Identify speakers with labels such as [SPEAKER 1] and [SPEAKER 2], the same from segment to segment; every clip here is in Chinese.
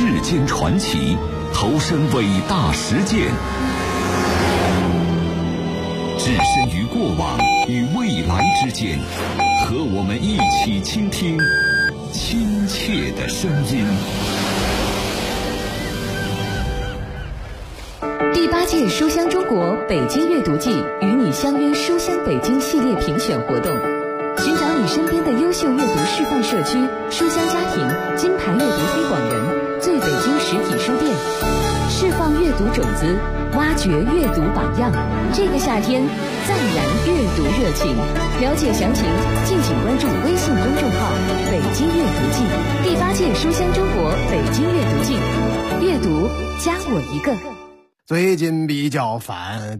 [SPEAKER 1] 世间传奇，投身伟大实践，置身于过往与未来之间，和我们一起倾听亲切的声音。
[SPEAKER 2] 第8届书香中国北京阅读季与你相约书香北京系列评选活动，寻找你身边的优秀阅读示范社区、书香家庭、金牌阅读推广人、最北京实体书店，释放阅读种子，挖掘阅读榜样。这个夏天再燃阅读热情。了解详情，敬请关注微信公众号“北京阅读季”。第8届书香中国北京阅读季，阅读加我一个。
[SPEAKER 3] 最近比较烦，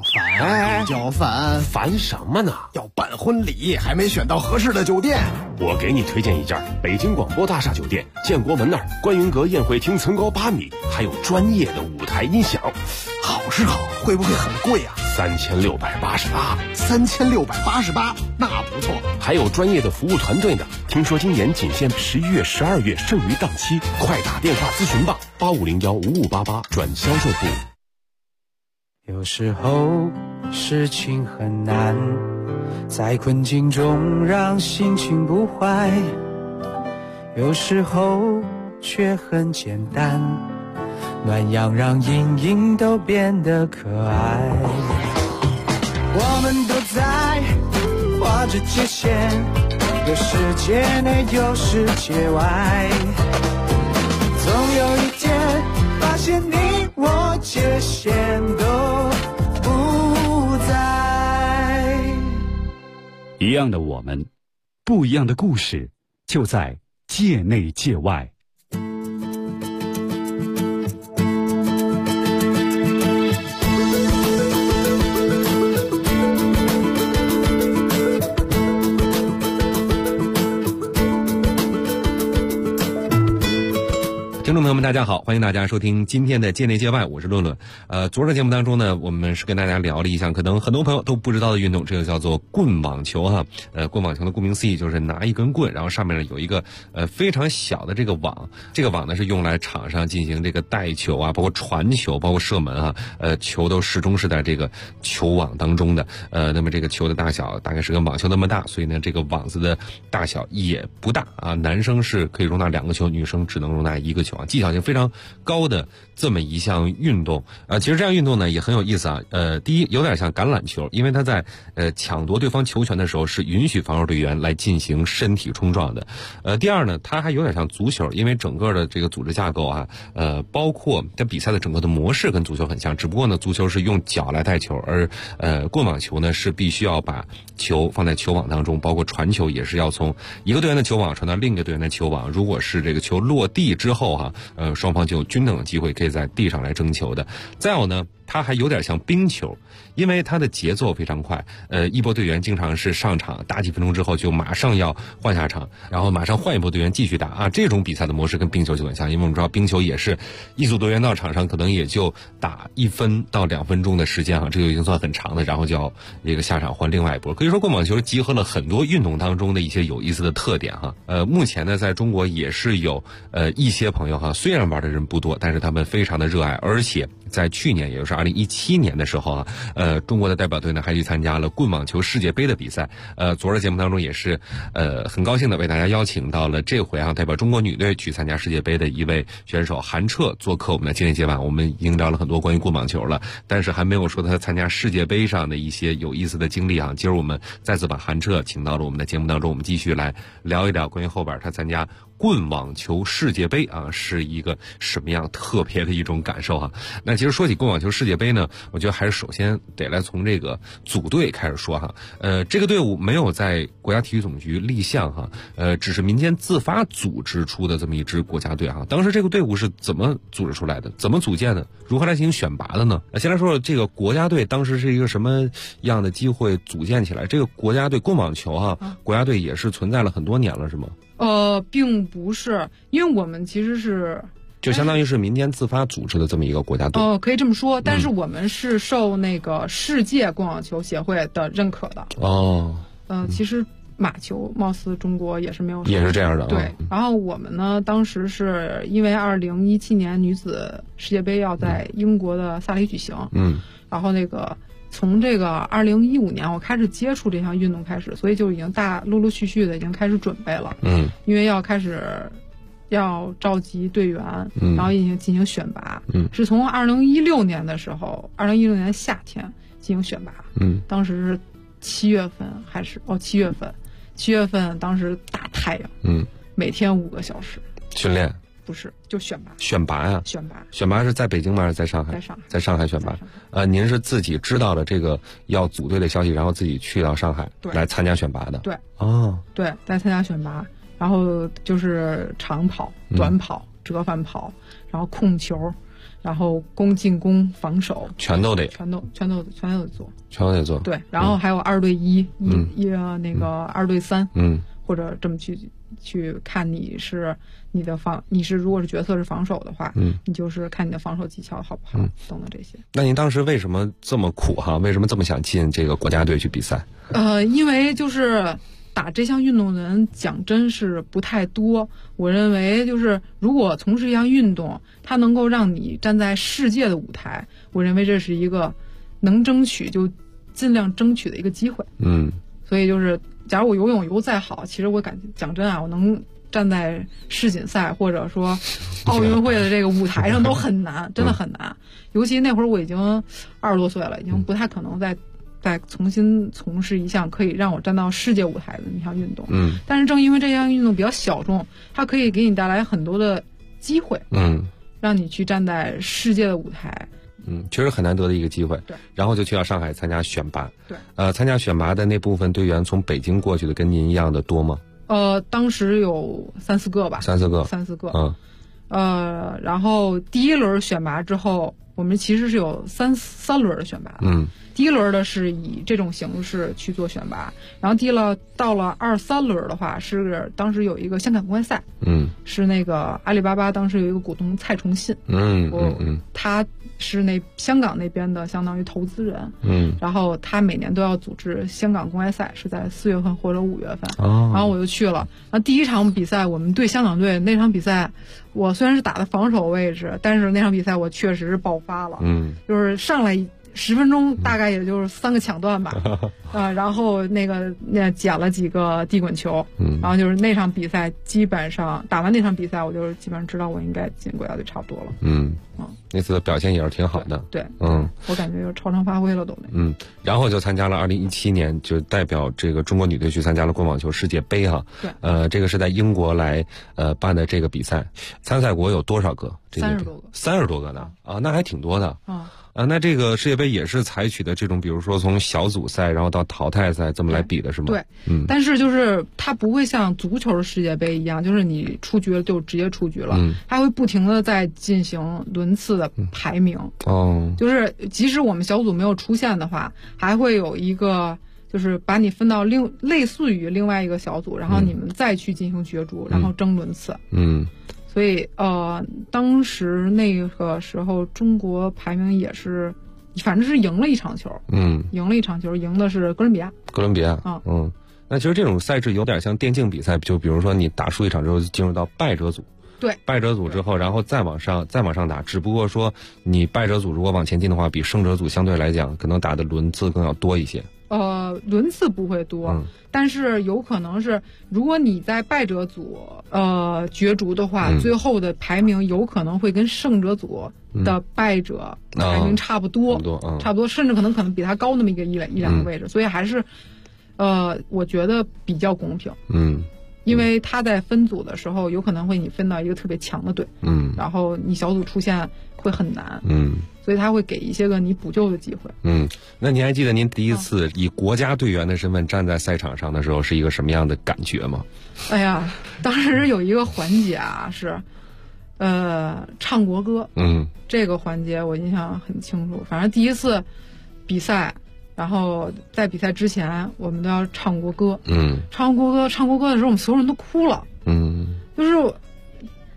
[SPEAKER 4] 烦什么呢？
[SPEAKER 3] 要办婚礼，还没选到合适的酒店。
[SPEAKER 4] 我给你推荐一家北京广播大厦酒店，建国门那儿观云阁宴会厅层高8米，还有专业的舞台音响。
[SPEAKER 3] 好是好，会不会很贵啊？3688，那不错。
[SPEAKER 4] 还有专业的服务团队呢。听说今年仅限11月、12月剩余档期，快打电话咨询吧，85015588转销售部。
[SPEAKER 5] 有时候事情很难，在困境中让心情不坏，有时候却很简单，暖阳让阴影都变得可爱。我们都在画着界限，有世界内有世界外，总有一天发现你我界限都不在。
[SPEAKER 6] 一样的我们，不一样的故事，就在界内界外。
[SPEAKER 7] 听众朋友们大家好，欢迎大家收听今天的界内界外，我是论论。昨儿的节目当中呢，我们是跟大家聊了一项可能很多朋友都不知道的运动，这个叫做棍网球哈。棍网球的顾名思义就是拿一根棍，然后上面呢有一个非常小的这个网，这个网呢是用来场上进行这个带球啊，包括传球，包括射门啊，球都始终是在这个球网当中的。那么这个球的大小大概是跟网球那么大，所以呢这个网子的大小也不大啊。男生是可以容纳2个球，女生只能容纳1个球。技巧性非常高的这么一项运动其实这样运动呢也很有意思啊。第一有点像橄榄球，因为它在抢夺对方球权的时候是允许防守队员来进行身体冲撞的。第二呢，它还有点像足球，因为整个的这个组织架构啊，包括它比赛的整个的模式跟足球很像，只不过呢足球是用脚来带球，而棍网球呢是必须要把球放在球网当中，包括传球也是要从一个队员的球网传到另一个队员的球网。如果是这个球落地之后双方就有均等的机会可以在地上来争球的。再有呢，它还有点像冰球，因为它的节奏非常快。一波队员经常是上场打几分钟之后就马上要换下场，然后马上换一波队员继续打啊。这种比赛的模式跟冰球就很像，因为我们知道冰球也是一组队员到场上可能也就打1分到2分钟的时间这就已经算很长的，然后就要这个下场换另外一波。可以说棍网球集合了很多运动当中的一些有意思的特点目前呢在中国也是有一些朋友虽然玩的人不多，但是他们非常的热爱，而且在去年也就是2017年的时候中国的代表队呢还去参加了棍网球世界杯的比赛。昨儿的节目当中也是很高兴的为大家邀请到了这回代表中国女队去参加世界杯的一位选手韩彻做客我们的界内界外。我们已经聊了很多关于棍网球了，但是还没有说他参加世界杯上的一些有意思的经历今儿我们再次把韩彻请到了我们的节目当中，我们继续来聊一聊关于后边他参加棍网球世界杯是一个什么样特别的一种感受那其实说起棍网球世界杯呢，我觉得还是首先得来从这个组队开始说这个队伍没有在国家体育总局立项只是民间自发组织出的这么一支国家队当时这个队伍是怎么组织出来的，怎么组建的，如何来进行选拔的呢？先来说说这个国家队当时是一个什么样的机会组建起来。这个国家队棍网球国家队也是存在了很多年了是吗？
[SPEAKER 8] 并不是，因为我们其实是
[SPEAKER 7] 就相当于是民间自发组织的这么一个国家队。
[SPEAKER 8] 可以这么说，但是我们是受那个世界棍网球协会的认可的。
[SPEAKER 7] 哦。
[SPEAKER 8] 其实马球貌似中国也是没有，
[SPEAKER 7] 也是这样的。
[SPEAKER 8] 对，然后我们呢，当时是因为2017年女子世界杯要在英国的萨里举行，然后从这个2015年我开始接触这项运动开始，所以就已经陆陆续续的已经开始准备了。因为要要召集队员，然后进行选拔。是从2016年的时候，2016年夏天进行选拔。当时是7月份还是7月份，当时大太阳。每天5个小时
[SPEAKER 7] 训练。
[SPEAKER 8] 不是，就选拔。
[SPEAKER 7] 选拔呀？选拔是在北京吗？还是在上海？在上海选拔。您是自己知道了这个要组队的消息，然后自己去到上海来参加选拔的？
[SPEAKER 8] 对。对，来参加选拔，然后就是长跑、短跑、折返跑，然后控球，然后进攻、防守，全都得做。对，然后还有2对1，2对3，或者这么去看你是如果是角色是防守的话，你就是看你的防守技巧好不好，等等这些。
[SPEAKER 7] 那您当时为什么这么苦哈？为什么这么想进这个国家队去比赛？
[SPEAKER 8] 因为就是打这项运动的人讲真是不太多。我认为就是如果从事一项运动，它能够让你站在世界的舞台，我认为这是一个能争取就尽量争取的一个机会。所以就是假如我游泳游再好，其实我讲真啊，我能站在世锦赛或者说奥运会的这个舞台上都很难，真的很难。尤其那会儿我已经20多岁了，已经不太可能再重新从事一项可以让我站到世界舞台的那项运动。但是正因为这项运动比较小众，它可以给你带来很多的机会，让你去站在世界的舞台。
[SPEAKER 7] 确实很难得的一个机会。
[SPEAKER 8] 对，
[SPEAKER 7] 然后就去到上海参加选拔。
[SPEAKER 8] 对，
[SPEAKER 7] 参加选拔的那部分队员从北京过去的跟您一样的多吗？
[SPEAKER 8] 当时有3-4个吧。3-4个。然后第一轮选拔之后，我们其实是有三轮的选拔的。第一轮的是以这种形式去做选拔，然后到了2、3轮的话，是当时有一个香港公开赛。是那个阿里巴巴当时有一个股东蔡崇信。他是香港那边的相当于投资人。然后他每年都要组织香港公开赛，是在4月份或者5月份。然后我就去了。然后第一场比赛我们对香港队，那场比赛我虽然是打的防守位置，但是那场比赛我确实是爆发了。就是上来10分钟大概也就是3个抢断吧。然后捡了几个地滚球。然后就是那场比赛基本上打完那场比赛，我就基本上知道我应该进国家队差不多了。那次的表现也是挺好的。对。我感觉就超常发挥了都。
[SPEAKER 7] 然后就参加了2017年，就代表这个中国女队去参加了棍网球世界杯哈。
[SPEAKER 8] 对。
[SPEAKER 7] 这个是在英国来办的这个比赛，参赛国有多少个
[SPEAKER 8] ？30多个。
[SPEAKER 7] 30多个呢？那还挺多的。那这个世界杯也是采取的这种，比如说从小组赛然后到淘汰赛这么来比的是吗？
[SPEAKER 8] 对。但是就是它不会像足球的世界杯一样，就是你出局了就直接出局了。它会不停的在进行轮次的排名。就是即使我们小组没有出现的话，还会有一个就是把你分到类似于另外一个小组，然后你们再去进行角逐，然后争轮次。所以当时那个时候中国排名也是，反正是赢了一场球。赢的是哥伦比亚。
[SPEAKER 7] 那其实这种赛制有点像电竞比赛，就比如说你打输一场之后进入到败者组。
[SPEAKER 8] 对，
[SPEAKER 7] 败者组之后，然后再往上打，只不过说你败者组如果往前进的话，比胜者组相对来讲可能打的轮次更要多一些。
[SPEAKER 8] 轮次不会多，但是有可能是如果你在败者组角逐的话，最后的排名有可能会跟胜者组的败者排名差不多，甚至可能比他高那么一两个位置，所以还是我觉得比较公平。因为他在分组的时候有可能会你分到一个特别强的队，然后你小组出现会很难，所以他会给一些个你补救的机会。
[SPEAKER 7] 那您还记得您第一次以国家队员的身份站在赛场上的时候是一个什么样的感觉吗？
[SPEAKER 8] 哎呀，当时有一个环节啊，是唱国歌。这个环节我印象很清楚。反正第一次比赛，然后在比赛之前我们都要唱国歌。唱国歌的时候我们所有人都哭了。就是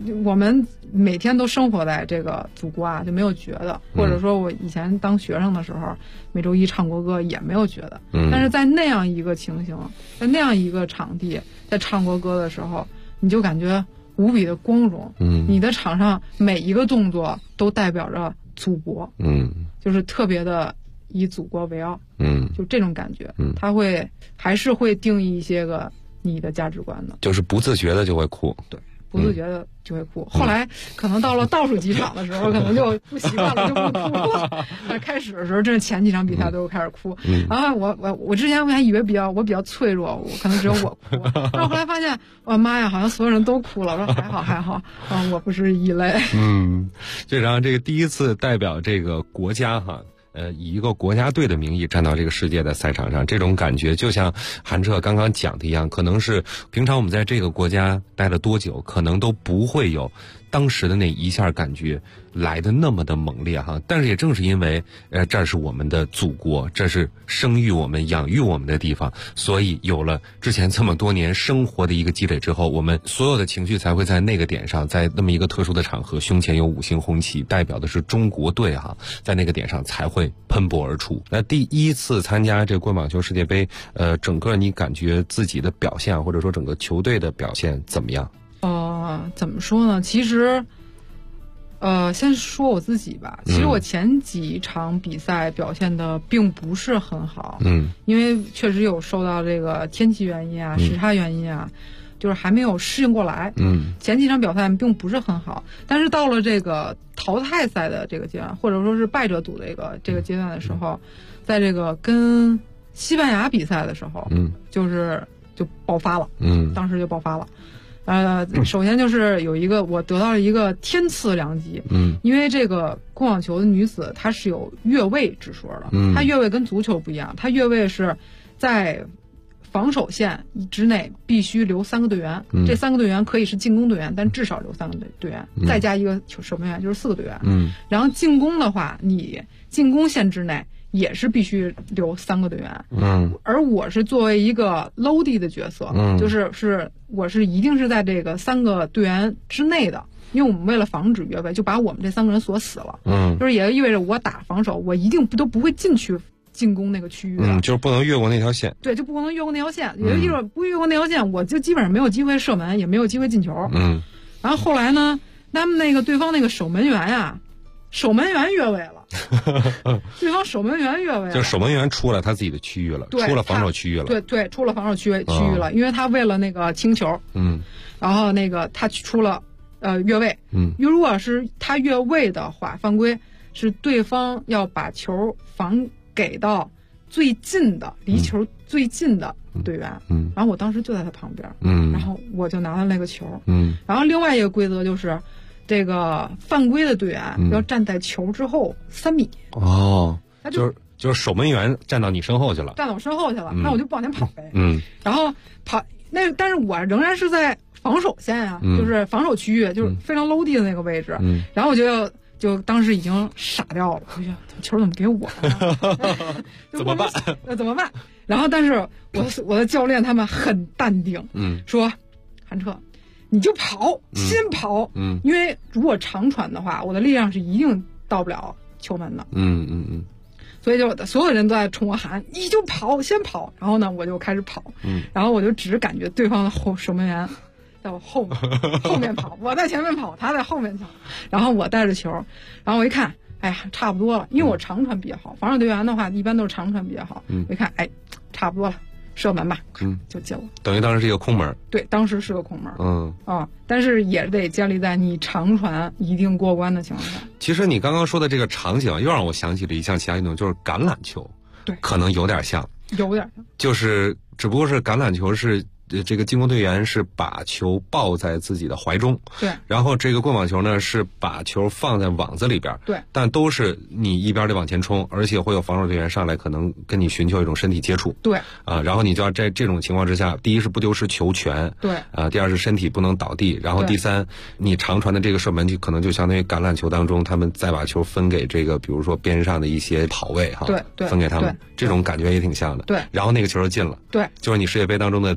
[SPEAKER 8] 我们每天都生活在这个祖国啊，就没有觉得，或者说我以前当学生的时候，每周一唱国歌也没有觉得。但是在那样一个情形，在那样一个场地，在唱国歌的时候，你就感觉无比的光荣。你的场上每一个动作都代表着祖国。就是特别的以祖国为傲。就这种感觉。它还是会定义一些个你的价值观的。
[SPEAKER 7] 就是不自觉的就会哭。
[SPEAKER 8] 对。不自觉的就会哭，后来可能到了倒数几场的时候，可能就不习惯了，就不哭了。开始的时候，真是前几场比赛都开始哭。然后我之前我还以为我比较脆弱，我可能只有我哭，但后来发现，我妈呀，好像所有人都哭了。我说还好，我不是异类。
[SPEAKER 7] 就然后这个第一次代表这个国家哈。以一个国家队的名义站到这个世界的赛场上，这种感觉就像韩澈刚刚讲的一样，可能是平常我们在这个国家待了多久，可能都不会有当时的那一下感觉来的那么的猛烈哈。但是也正是因为这是我们的祖国，这是生育我们养育我们的地方，所以有了之前这么多年生活的一个积累之后，我们所有的情绪才会在那个点上，在那么一个特殊的场合，胸前有5星红旗代表的是中国队哈，在那个点上才会喷薄而出。那第一次参加这个棍网球世界杯，整个你感觉自己的表现或者说整个球队的表现怎么样？
[SPEAKER 8] 怎么说呢？其实，先说我自己吧。其实我前几场比赛表现的并不是很好，因为确实有受到这个天气原因啊、时差原因啊，就是还没有适应过来。前几场表现并不是很好，但是到了这个淘汰赛的这个阶段，或者说是败者组的这个阶段的时候，在这个跟西班牙比赛的时候，就爆发了。当时就爆发了。首先就是我得到了一个天赐良机。因为这个棍网球的女子她是有越位之说的。她越位跟足球不一样，她越位是在防守线之内必须留3个队员，这3个队员可以是进攻队员，但至少留3个队员，再加一个守门员，就是4个队员。然后进攻的话，你进攻线之内也是必须留3个队员。而我是作为一个 loadie 的角色，我是一定是在这个3个队员之内的，因为我们为了防止越位，就把我们这3个人锁死了。就是也意味着我打防守，我一定都不会进去进攻那个区域的。
[SPEAKER 7] 就是不能越过那条线。
[SPEAKER 8] 对，就不能越过那条线。也就意味着不越过那条线，我就基本上没有机会射门，也没有机会进球。然后后来呢，他们对方那个守门员呀，守门员越位了。对方守门员越位了，
[SPEAKER 7] 就是守门员出了他自己的区域了，出了防守区域了。
[SPEAKER 8] 对，出了防守区域了，因为他为了那个清球，然后他出了越位。如果是他越位的话，犯规是对方要把球防给到最近的离球最近的队员。然后我当时就在他旁边，然后我就拿了那个球。然后另外一个规则就是。这个犯规的队员要站在球之后3米。
[SPEAKER 7] 就是守门员站到你身后去了，
[SPEAKER 8] 站到我身后去了，那我就不往前跑呗。然后跑但是我仍然是在防守线啊，就是防守区域，就是非常 low 地的那个位置。然后我就当时已经傻掉了，我觉得球怎么给我了？
[SPEAKER 7] 怎么办？
[SPEAKER 8] 怎么办？然后但是我的教练他们很淡定，说韩澈。你就跑，先跑。因为如果长传的话，我的力量是一定到不了球门的。所以就所有人都在冲我喊，你就跑，先跑。然后呢，我就开始跑。然后我就只感觉对方的守门员在我后面跑，我在前面跑，他在后面跑。然后我带着球，然后我一看，哎呀，差不多了，因为我长传比较好，防守队员的话一般都是长传比较好。我一看，哎，差不多了。射门吧，就进了。
[SPEAKER 7] 等于当时是一个空门。
[SPEAKER 8] 对，当时是个空门。但是也得建立在你长传一定过关的情况下。
[SPEAKER 7] 其实你刚刚说的这个场景又让我想起了一项其他运动，就是橄榄球。
[SPEAKER 8] 对，
[SPEAKER 7] 可能有点像。
[SPEAKER 8] 有点像。
[SPEAKER 7] 就是只不过是橄榄球是这个进攻队员是把球抱在自己的怀中，
[SPEAKER 8] 对，
[SPEAKER 7] 然后这个棍网球呢是把球放在网子里边，
[SPEAKER 8] 对，
[SPEAKER 7] 但都是你一边得往前冲，而且会有防守队员上来可能跟你寻求一种身体接触，
[SPEAKER 8] 对，
[SPEAKER 7] 然后你就要在这种情况之下，第一是不丢失球权，
[SPEAKER 8] 对，
[SPEAKER 7] 第二是身体不能倒地，然后第三，你长传的这个射门就可能就相当于橄榄球当中他们再把球分给这个比如说边上的一些跑位
[SPEAKER 8] 对，
[SPEAKER 7] 分给他们，这种感觉也挺像的，
[SPEAKER 8] 对，
[SPEAKER 7] 然后那个球就进了，
[SPEAKER 8] 对，
[SPEAKER 7] 就是你世界杯当中的第一个进球。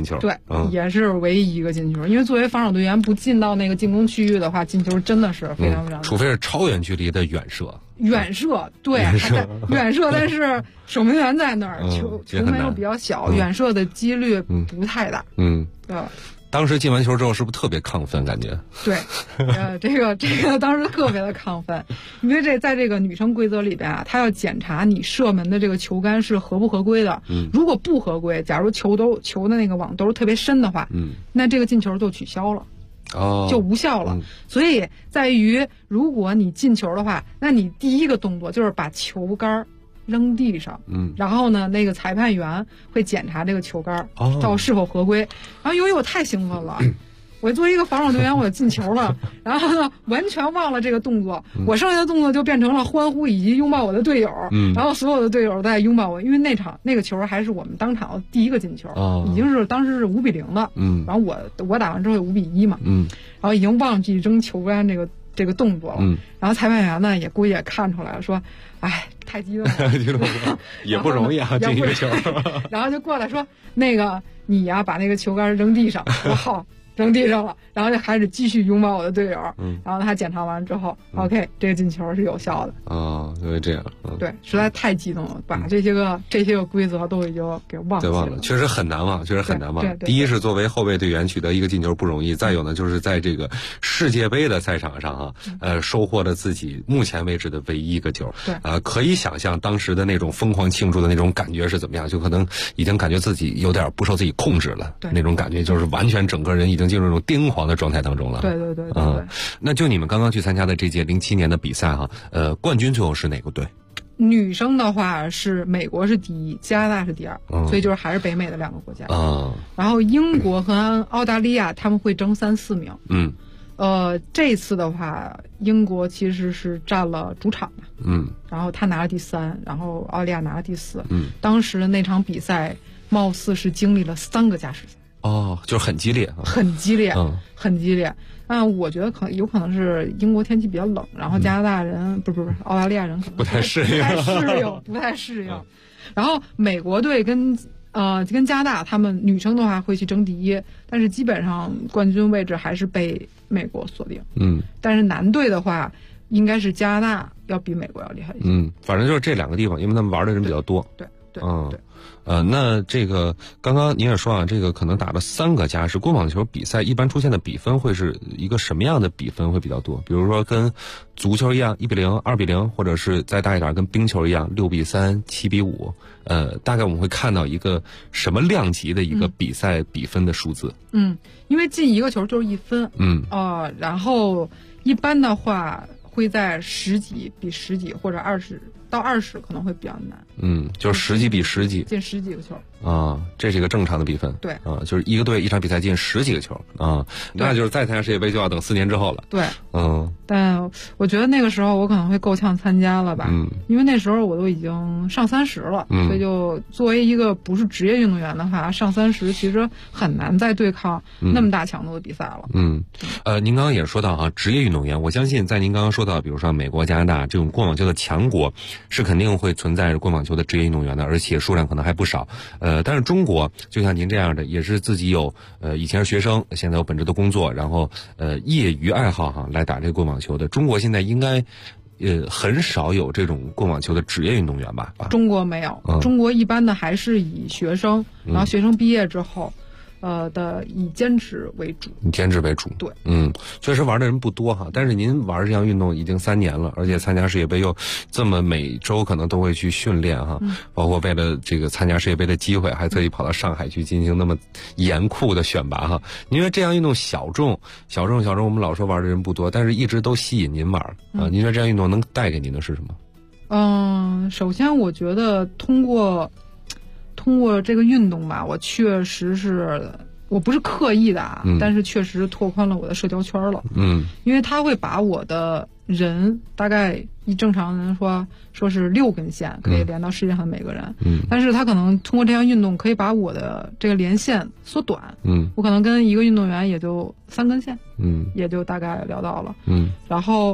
[SPEAKER 7] 球。
[SPEAKER 8] 对，也是唯一一个进球。因为作为防守队员不进到那个进攻区域的话，进球真的是非常非常
[SPEAKER 7] 除非是超远距离的远射。
[SPEAKER 8] 远射，对，远射，但是守门员在那儿，球门又比较小，远射的几率不太大。
[SPEAKER 7] 当时进完球之后是不是特别亢奋？感觉
[SPEAKER 8] 对，这个当时特别的亢奋，因为在这个女生规则里边啊，他要检查你射门的这个球杆是合不合规的。如果不合规，假如球的那个网都是特别深的话，那这个进球就取消了。就无效了。所以在于，如果你进球的话，那你第一个动作就是把球杆扔地上，然后呢，那个裁判员会检查这个球杆到是否合规。然后由于我太兴奋了，我作为一个防守队员，我进球了，然后呢，完全忘了这个动作，我剩下的动作就变成了欢呼以及拥抱我的队友，然后所有的队友都在拥抱我，因为那个球还是我们当场的第一个进球，已经是当时是5-0的，然后我打完之后5-1嘛，然后已经忘记扔球杆这个动作了，然后裁判员呢也估计也看出来了，说，哎，太激动了，
[SPEAKER 7] 也不容易啊，进一个球，
[SPEAKER 8] 然后就过来说，那个你呀，把那个球杆扔地上，我好。扔地上了，然后就开始继续拥抱我的队友，然后他检查完之后，OK， 这个进球是有效的。
[SPEAKER 7] 因为这样，
[SPEAKER 8] 对，实在太激动了，把这些个规则都已经给忘记了。
[SPEAKER 7] 确实很难忘，第一是作为后卫队员取得一个进球不容易，再有呢就是在这个世界杯的赛场上收获了自己目前为止的唯一一个球。对，可以想象当时的那种疯狂庆祝的那种感觉是怎么样，就可能已经感觉自己有点不受自己控制了，那种感觉就是完全整个人已经进入那种癫狂的状态当中了。
[SPEAKER 8] 对，
[SPEAKER 7] 那就你们刚刚去参加的这届07年的比赛冠军最后是哪个队？
[SPEAKER 8] 女生的话是美国是第一，加拿大是第二，所以就是还是北美的2个国家。然后英国和澳大利亚他们会争3、4名。这次的话，英国其实是占了主场嘛。然后他拿了第3，然后澳大利亚拿了第4。当时那场比赛貌似是经历了3个加时赛。
[SPEAKER 7] 就是很激烈，
[SPEAKER 8] 很激烈，很激烈。我觉得有可能是英国天气比较冷，然后加拿大人不是澳大利亚人可能
[SPEAKER 7] 不太适
[SPEAKER 8] 应。然后美国队跟加拿大他们女生的话会去争第一，但是基本上冠军位置还是被美国锁定。但是男队的话，应该是加拿大要比美国要厉害一些。
[SPEAKER 7] 反正就是这2个地方，因为他们玩的人比较多。
[SPEAKER 8] 对。
[SPEAKER 7] 那这个刚刚您也说这个可能打了3个加时，棍网球比赛一般出现的比分会是一个什么样的比分会比较多？比如说跟足球一样1-0、2-0，或者是再大一点跟冰球一样6-3、7-5。大概我们会看到一个什么量级的一个比赛比分的数字？
[SPEAKER 8] 因为进一个球就是1分。然后一般的话会在10几比10几或者20到20可能会比较难。
[SPEAKER 7] 就是10几比10几，
[SPEAKER 8] 进10几个球
[SPEAKER 7] 这是一个正常的比分。
[SPEAKER 8] 对
[SPEAKER 7] 就是一个队一场比赛进10几个球那就是再参加世界杯就要等4年之后了。
[SPEAKER 8] 对，但我觉得那个时候我可能会够呛参加了吧，因为那时候我都已经上30了，所以就作为一个不是职业运动员的话，上30其实很难再对抗那么大强度的比赛了。
[SPEAKER 7] 您刚刚也说到职业运动员，我相信在您刚刚说到，比如说美国、加拿大这种棍网球的强国，是肯定会存在着棍网球的职业运动员的，而且数量可能还不少。但是中国就像您这样的，也是自己有以前是学生，现在有本职的工作，然后业余爱好来打这个棍网球的。中国现在应该很少有这种棍网球的职业运动员吧？
[SPEAKER 8] 中国没有，中国一般的还是以学生，然后学生毕业之后。以兼职为主。
[SPEAKER 7] 以兼职为主，
[SPEAKER 8] 对，
[SPEAKER 7] 确实玩的人不多但是您玩这项运动已经3年了，而且参加世界杯又这么每周可能都会去训练包括为了这个参加世界杯的机会，还特意跑到上海去进行那么严酷的选拔您说这项运动小众，我们老说玩的人不多，但是一直都吸引您玩您说这项运动能带给您的是什
[SPEAKER 8] 么？首先我觉得通过这个运动吧，我确实是我不是刻意的但是确实拓宽了我的社交圈了。因为它会把我的人大概以正常人说是6根线可以连到世界上的每个人。但是他可能通过这项运动可以把我的这个连线缩短。我可能跟一个运动员也就3根线。也就大概聊到了。然后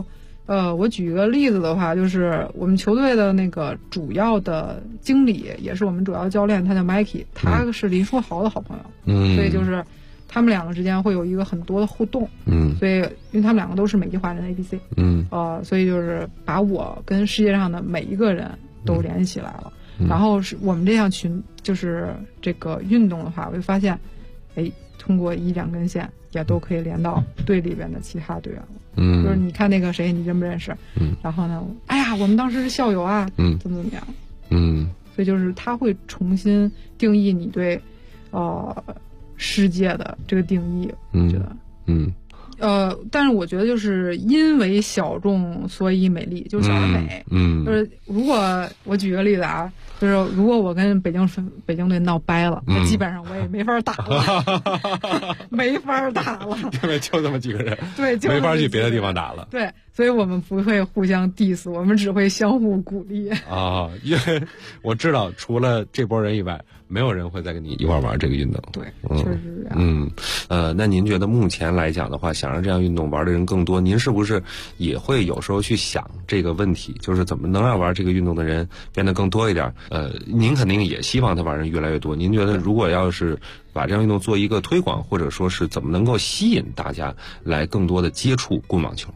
[SPEAKER 8] 我举一个例子的话，就是我们球队的那个主要的经理，也是我们主要教练，他叫 Mikey， 他是林书豪的好朋友，所以就是他们两个之间会有一个很多的互动，所以因为他们两个都是美籍华人 ABC，所以就是把我跟世界上的每一个人都联系起来了。然后是我们这项就是这个运动的话，我就发现，通过1-2根线也都可以连到队里边的其他队员了。就是你看那个谁，你认不认识？然后呢，哎呀，我们当时是校友啊，怎么样？所以就是他会重新定义你对世界的这个定义，我觉得，但是我觉得就是因为小众所以美丽，就是小而美。就是如果我举个例子啊，就是如果我跟北京队闹掰了，那基本上我也没法打了，没法打了，
[SPEAKER 7] 因为就这么几个人，
[SPEAKER 8] 对，
[SPEAKER 7] 没法去别的地方打了。
[SPEAKER 8] 对，所以我们不会互相 diss， 我们只会相互鼓励
[SPEAKER 7] 啊。因为我知道，除了这波人以外，没有人会再跟你一块玩这个运动。
[SPEAKER 8] 对，确实是这样。
[SPEAKER 7] 那您觉得目前来讲的话，想让这样运动玩的人更多，您是不是也会有时候去想这个问题，就是怎么能让玩这个运动的人变得更多一点？您肯定也希望他玩人越来越多。您觉得如果要是把这样运动做一个推广，或者说是怎么能够吸引大家来更多的接触棍网球？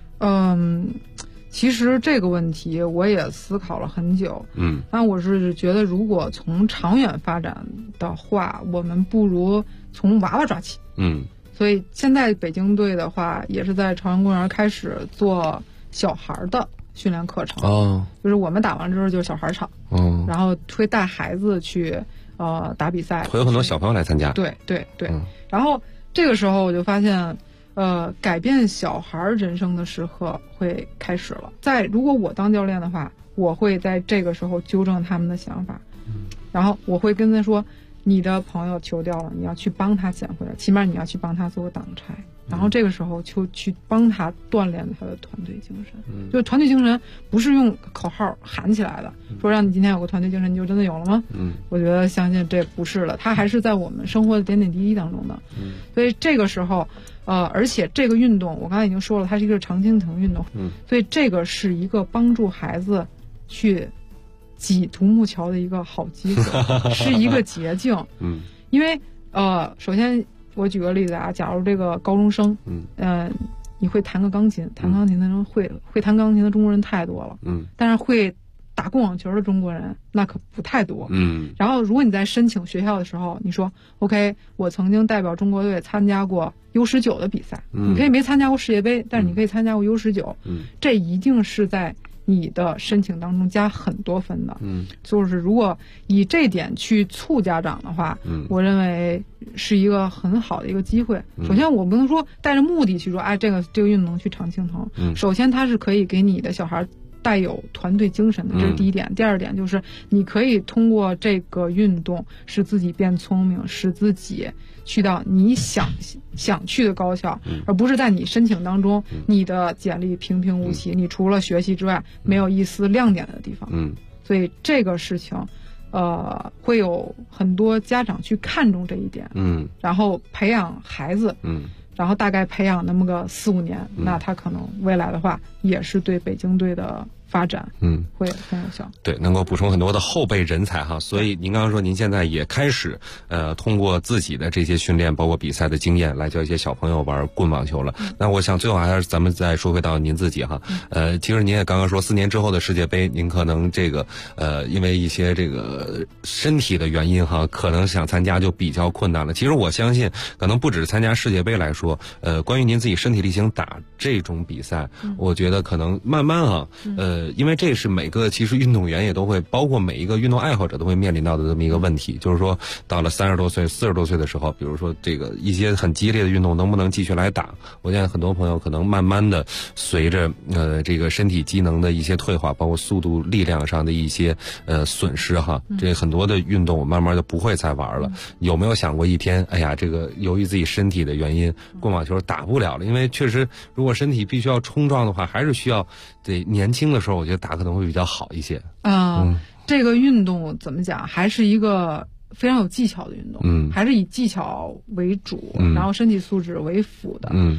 [SPEAKER 8] 其实这个问题我也思考了很久，但我是觉得如果从长远发展的话，我们不如从娃娃抓起。所以现在北京队的话，也是在朝阳公园开始做小孩的训练课程。就是我们打完之后就是小孩场，然后会带孩子去打比赛，
[SPEAKER 7] 会有很多小朋友来参加。
[SPEAKER 8] 对。然后这个时候我就发现，改变小孩人生的时刻会开始了。如果我当教练的话，我会在这个时候纠正他们的想法，然后我会跟他说，你的朋友球掉了，你要去帮他捡回来，起码你要去帮他做个挡拆，然后这个时候就去帮他锻炼他的团队精神。就是团队精神不是用口号喊起来的，说让你今天有个团队精神你就真的有了吗？我觉得相信这不是的，它还是在我们生活的点点滴滴当中的。所以这个时候而且这个运动我刚才已经说了，它是一个常青藤运动，所以这个是一个帮助孩子去挤独木桥的一个好机会，是一个捷径。因为首先我举个例子啊，假如这个高中生，你会弹个钢琴，弹钢琴的人会弹钢琴的中国人太多了，但是会打棍网球的中国人那可不太多。然后如果你在申请学校的时候，你说 OK， 我曾经代表中国队参加过 U19 的比赛，你可以没参加过世界杯，但是你可以参加过 U19，这一定是在你的申请当中加很多分的。就是如果以这点去促家长的话，我认为是一个很好的一个机会。首先我不能说带着目的去说，这个运动能去常青藤。首先它是可以给你的小孩带有团队精神的，这是第一点。第二点就是你可以通过这个运动使自己变聪明，使自己去到你想去的高校，而不是在你申请当中你的简历平平无奇，你除了学习之外没有一丝亮点的地方。所以这个事情会有很多家长去看重这一点，然后培养孩子，然后大概培养那么个4-5年，那他可能未来的话也是对北京队的发展会很有效。
[SPEAKER 7] 对，能够补充很多的后备人才哈。所以您刚刚说您现在也开始通过自己的这些训练，包括比赛的经验来教一些小朋友玩棍网球了。那我想最后还是咱们再说回到您自己哈。其实您也刚刚说4年之后的世界杯，您可能这个因为一些这个身体的原因哈，可能想参加就比较困难了。其实我相信可能不止参加世界杯来说，关于您自己身体力行打这种比赛，我觉得可能慢慢啊因为这是每个其实运动员也都会，包括每一个运动爱好者都会面临到的这么一个问题，就是说到了30多岁、40多岁的时候，比如说这个一些很激烈的运动能不能继续来打？我现在很多朋友可能慢慢的随着这个身体机能的一些退化，包括速度、力量上的一些损失哈，这很多的运动我慢慢的不会再玩了。有没有想过一天，哎呀，这个由于自己身体的原因，棍网球打不了了？因为确实，如果身体必须要冲撞的话，还是需要得年轻的时候，我觉得打可能会比较好一些。
[SPEAKER 8] 这个运动怎么讲，还是一个非常有技巧的运动，还是以技巧为主，然后身体素质为辅的。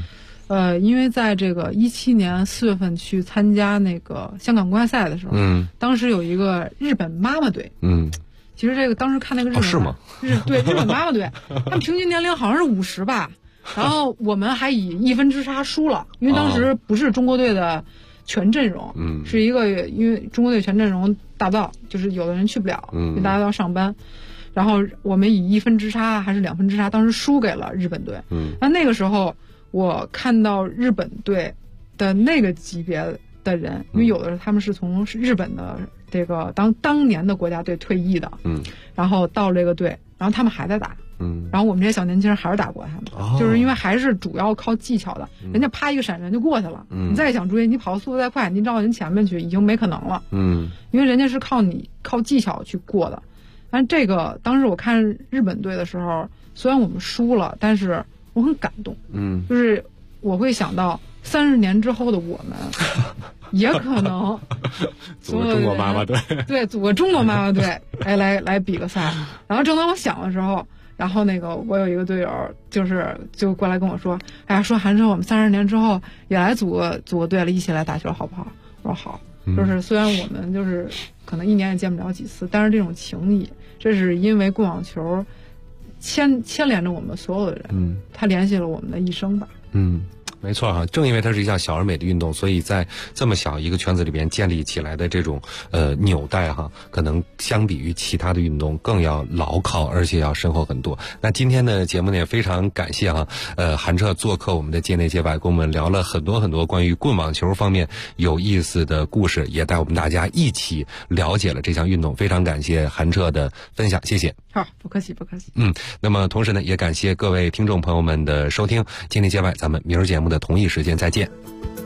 [SPEAKER 8] 因为在这个17年4月份去参加那个香港公开赛的时候，当时有一个日本妈妈队，其实这个当时看那个日本
[SPEAKER 7] 是吗？
[SPEAKER 8] 对，日本妈妈队，他们平均年龄好像是50吧，然后我们还以1分之差输了，因为当时不是中国队的全阵容，是一个因为中国队全阵容达不到，就是有的人去不了，因为大家都要上班，然后我们以1分之差还是2分之差，当时输给了日本队。那个时候我看到日本队的那个级别的人，因为有的他们是从日本的这个当年的国家队退役的，然后到这个队，然后他们还在打，然后我们这些小年轻人还是打不过他们，就是因为还是主要靠技巧的，人家啪一个闪人就过去了，你再想追，你跑速度再快，你绕人前面去已经没可能了，因为人家是靠技巧去过的。但这个当时我看日本队的时候，虽然我们输了，但是我很感动，就是我会想到30年之后的我们，也可能
[SPEAKER 7] 组个中国妈妈队，
[SPEAKER 8] 对，组个中国妈妈队，来比个赛。然后正当我想的时候，然后那个我有一个队友，就过来跟我说，哎呀，说韩生，我们30年之后也来组个队了，一起来打球好不好？我说好。就是虽然我们就是可能1年也见不了几次，但是这种情谊，这是因为棍网球牵连着我们所有的人，它联系了我们的一生吧。
[SPEAKER 7] 没错哈，正因为它是一项小而美的运动，所以在这么小一个圈子里边建立起来的这种纽带哈，可能相比于其他的运动更要牢靠，而且要深厚很多。那今天的节目呢，也非常感谢哈，韩彻做客我们的界内界外，跟我们聊了很多关于棍网球方面有意思的故事，也带我们大家一起了解了这项运动。非常感谢韩彻的分享，谢谢。
[SPEAKER 8] 好，不客气不客气。
[SPEAKER 7] 那么同时呢，也感谢各位听众朋友们的收听，界内界外，咱们明儿节目的同一时间再见。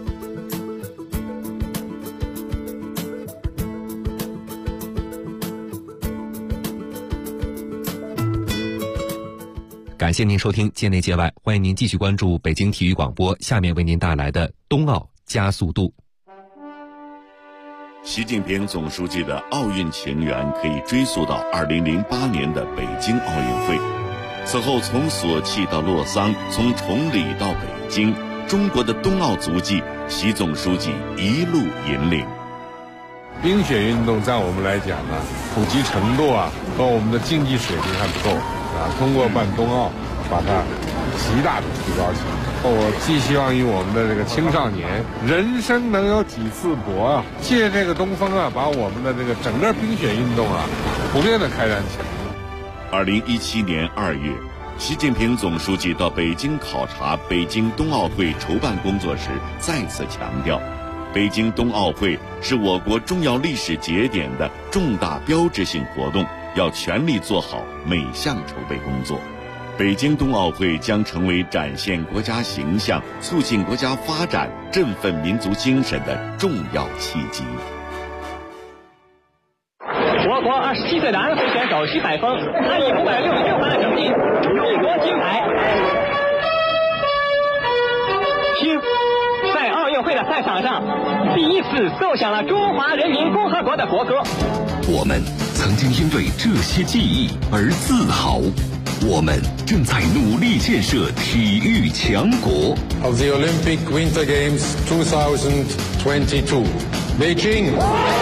[SPEAKER 7] 感谢您收听界内界外，欢迎您继续关注北京体育广播，下面为您带来的冬奥加速度。
[SPEAKER 9] 习近平总书记的奥运情缘可以追溯到2008年的北京奥运会，此后从索契到洛桑，从崇礼到北京，中国的冬奥足迹，习总书记一路引领。
[SPEAKER 10] 冰雪运动在我们来讲呢，普及程度和我们的竞技水平还不够通过办冬奥，把它极大的提高起来。我寄希望于我们的这个青少年，人生能有几次搏借这个东风把我们的这个整个冰雪运动普遍的开展起来。
[SPEAKER 9] 2017年2月，习近平总书记到北京考察北京冬奥会筹办工作时，再次强调，北京冬奥会是我国重要历史节点的重大标志性活动，要全力做好每项筹备工作。北京冬奥会将成为展现国家形象、促进国家发展、振奋民族精神的重要契机。
[SPEAKER 11] 我国27岁的安徽选手徐海峰，他以566分的成绩荣夺金牌。徐在奥运会的赛场上第一次奏响了中华人民共和国的国歌。
[SPEAKER 1] 我们曾经因为这些记忆而自豪。我们正在努力建设体育强国。
[SPEAKER 12] Of the Olympic Winter Games 2022, Beijing.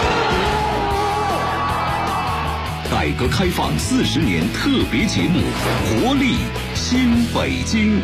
[SPEAKER 1] 改革开放40年特别节目，活力新北京。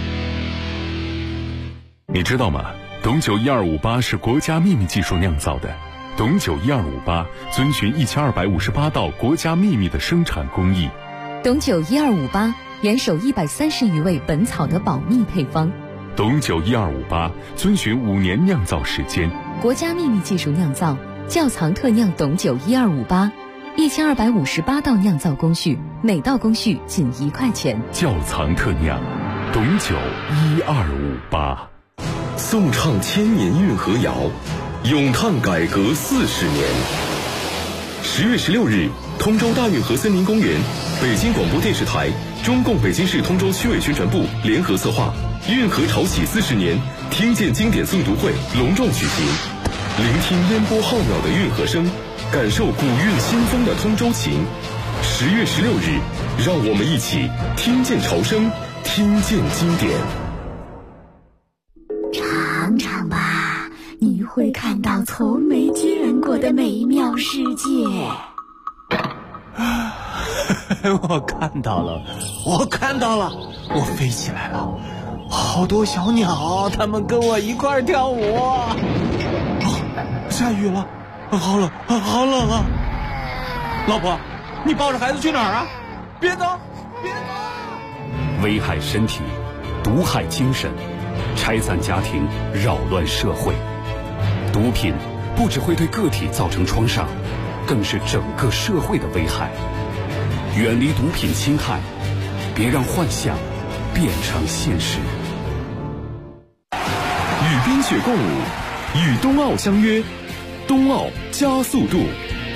[SPEAKER 13] 你知道吗？董酒12588是国家秘密技术酿造的。董酒12588遵循1258道国家秘密的生产工艺。
[SPEAKER 2] 董酒1258严守130余味本草的保密配方。
[SPEAKER 13] 董酒12588遵循5年酿造时间，
[SPEAKER 2] 国家秘密技术酿造，窖藏特酿董酒12588，1258道酿造工序，每道工序仅1块钱。
[SPEAKER 13] 窖藏特酿，董酒12588。
[SPEAKER 14] 颂唱千年运河谣，咏叹改革40年。10月16日，通州大运河森林公园，北京广播电视台、中共北京市通州区委宣传部联合策划，运河潮起40年听见经典诵读会隆重举行。聆听烟波浩渺的运河声，感受古韵新风的通州情。10月16日，让我们一起听见潮声，听见经典。
[SPEAKER 15] 会看到从没见过的美妙世界。
[SPEAKER 5] 我看到了，我飞起来了，好多小鸟，它们跟我一块跳舞。下雨了，好冷啊！老婆，你抱着孩子去哪儿啊？别走！
[SPEAKER 6] 危害身体，毒害精神，拆散家庭，扰乱社会。毒品不只会对个体造成创伤，更是整个社会的危害。远离毒品侵害，别让幻想变成现实。
[SPEAKER 14] 与冰雪共舞，与冬奥相约，冬奥加速度。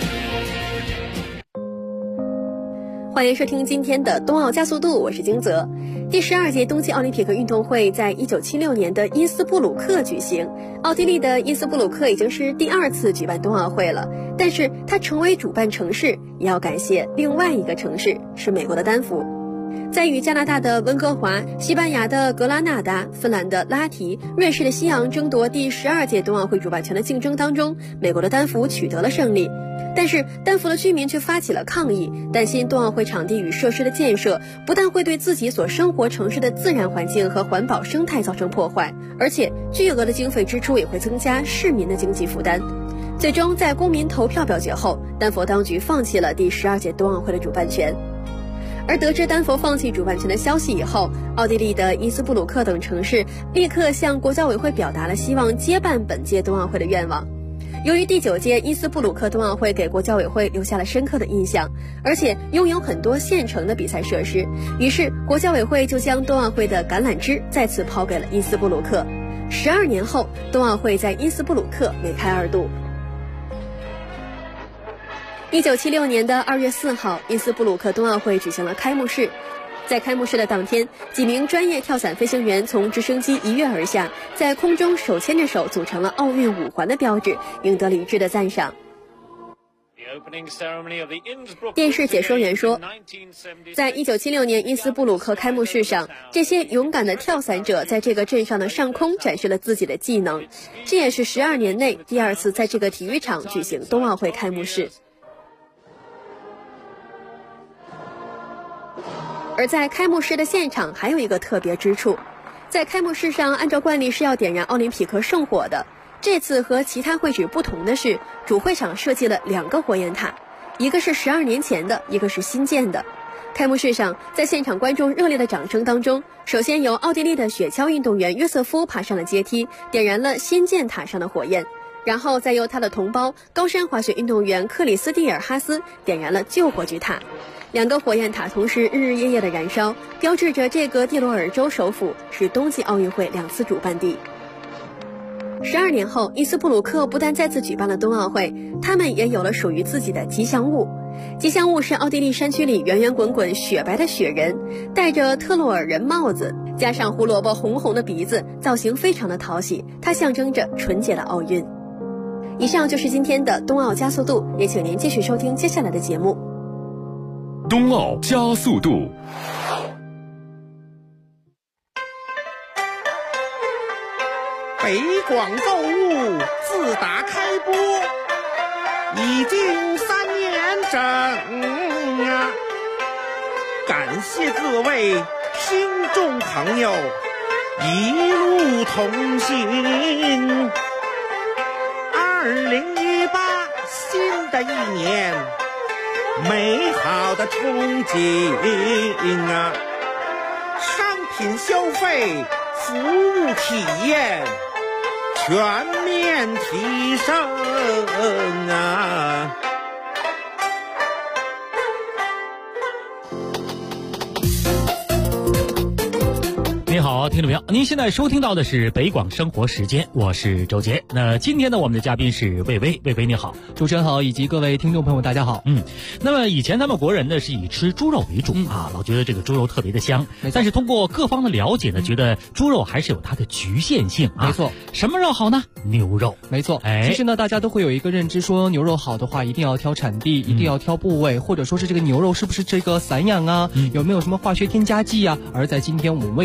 [SPEAKER 16] 欢迎收听今天的冬奥加速度，我是金泽。第12届冬季奥林匹克运动会在1976年的因斯布鲁克举行。奥地利的因斯布鲁克已经是第2次举办冬奥会了，但是它成为主办城市也要感谢另外一个城市，是美国的丹佛。在与加拿大的温哥华、西班牙的格拉纳达、芬兰的拉提、瑞士的西昂争夺第12届冬奥会主办权的竞争当中，美国的丹佛取得了胜利。但是丹佛的居民却发起了抗议，担心冬奥会场地与设施的建设不但会对自己所生活城市的自然环境和环保生态造成破坏，而且巨额的经费支出也会增加市民的经济负担。最终在公民投票表决后，丹佛当局放弃了第12届冬奥会的主办权。而得知丹佛放弃主办权的消息以后，奥地利的因斯布鲁克等城市立刻向国教委会表达了希望接办本届冬奥会的愿望。由于第9届因斯布鲁克冬奥会给国教委会留下了深刻的印象，而且拥有很多现成的比赛设施，于是国教委会就将冬奥会的橄榄枝再次抛给了因斯布鲁克。12年后，冬奥会在因斯布鲁克梅开二度。1976年的2月4号，因斯布鲁克冬奥会举行了开幕式。在开幕式的当天，几名专业跳伞飞行员从直升机一跃而下，在空中手牵着手组成了奥运5环的标志，赢得了一致的赞赏。电视解说员说，在1976年因斯布鲁克开幕式上，这些勇敢的跳伞者在这个镇上的上空展示了自己的技能，这也是12年内第2次在这个体育场举行冬奥会开幕式。而在开幕式的现场还有一个特别之处，在开幕式上按照惯例是要点燃奥林匹克圣火的，这次和其他会址不同的是，主会场设计了2个火焰塔，一个是12年前的，一个是新建的。开幕式上，在现场观众热烈的掌声当中，首先由奥地利的雪橇运动员约瑟夫爬上了阶梯，点燃了新建塔上的火焰，然后再由他的同胞高山滑雪运动员克里斯蒂尔哈斯点燃了救火炬塔。2个火焰塔同时日日夜夜的燃烧，标志着这个蒂罗尔州首府是冬季奥运会2次主办地。12年后，因斯布鲁克不但再次举办了冬奥会，他们也有了属于自己的吉祥物。吉祥物是奥地利山区里圆圆滚滚雪白的雪人，戴着特洛尔人帽子，加上胡萝卜红红的鼻子，造型非常的讨喜，它象征着纯洁的奥运。以上就是今天的冬奥加速度，也请您继续收听接下来的节目。
[SPEAKER 14] 冬奥加速度。
[SPEAKER 17] 北广购物自打开播已经3年整啊！感谢各位听众朋友一路同行。2018新的一年，美好的憧憬啊！商品消费、服务体验全面提升啊！
[SPEAKER 18] 您好，听众朋友，您现在收听到的是北广生活时间，我是周杰。那今天呢，我们的嘉宾是魏巍，魏巍你好，
[SPEAKER 19] 主持人好，以及各位听众朋友大家好。
[SPEAKER 18] 那么以前咱们国人呢是以吃猪肉为主啊，老觉得这个猪肉特别的香，但是通过各方的了解呢，觉得猪肉还是有它的局限性啊。
[SPEAKER 19] 没错，
[SPEAKER 18] 什么肉好呢？牛肉。
[SPEAKER 19] 没错，其实呢，大家都会有一个认知，说牛肉好的话，一定要挑产地，一定要挑部位，或者说是这个牛肉是不是这个散养啊，有没有什么化学添加剂啊？而在今天我们为各位带到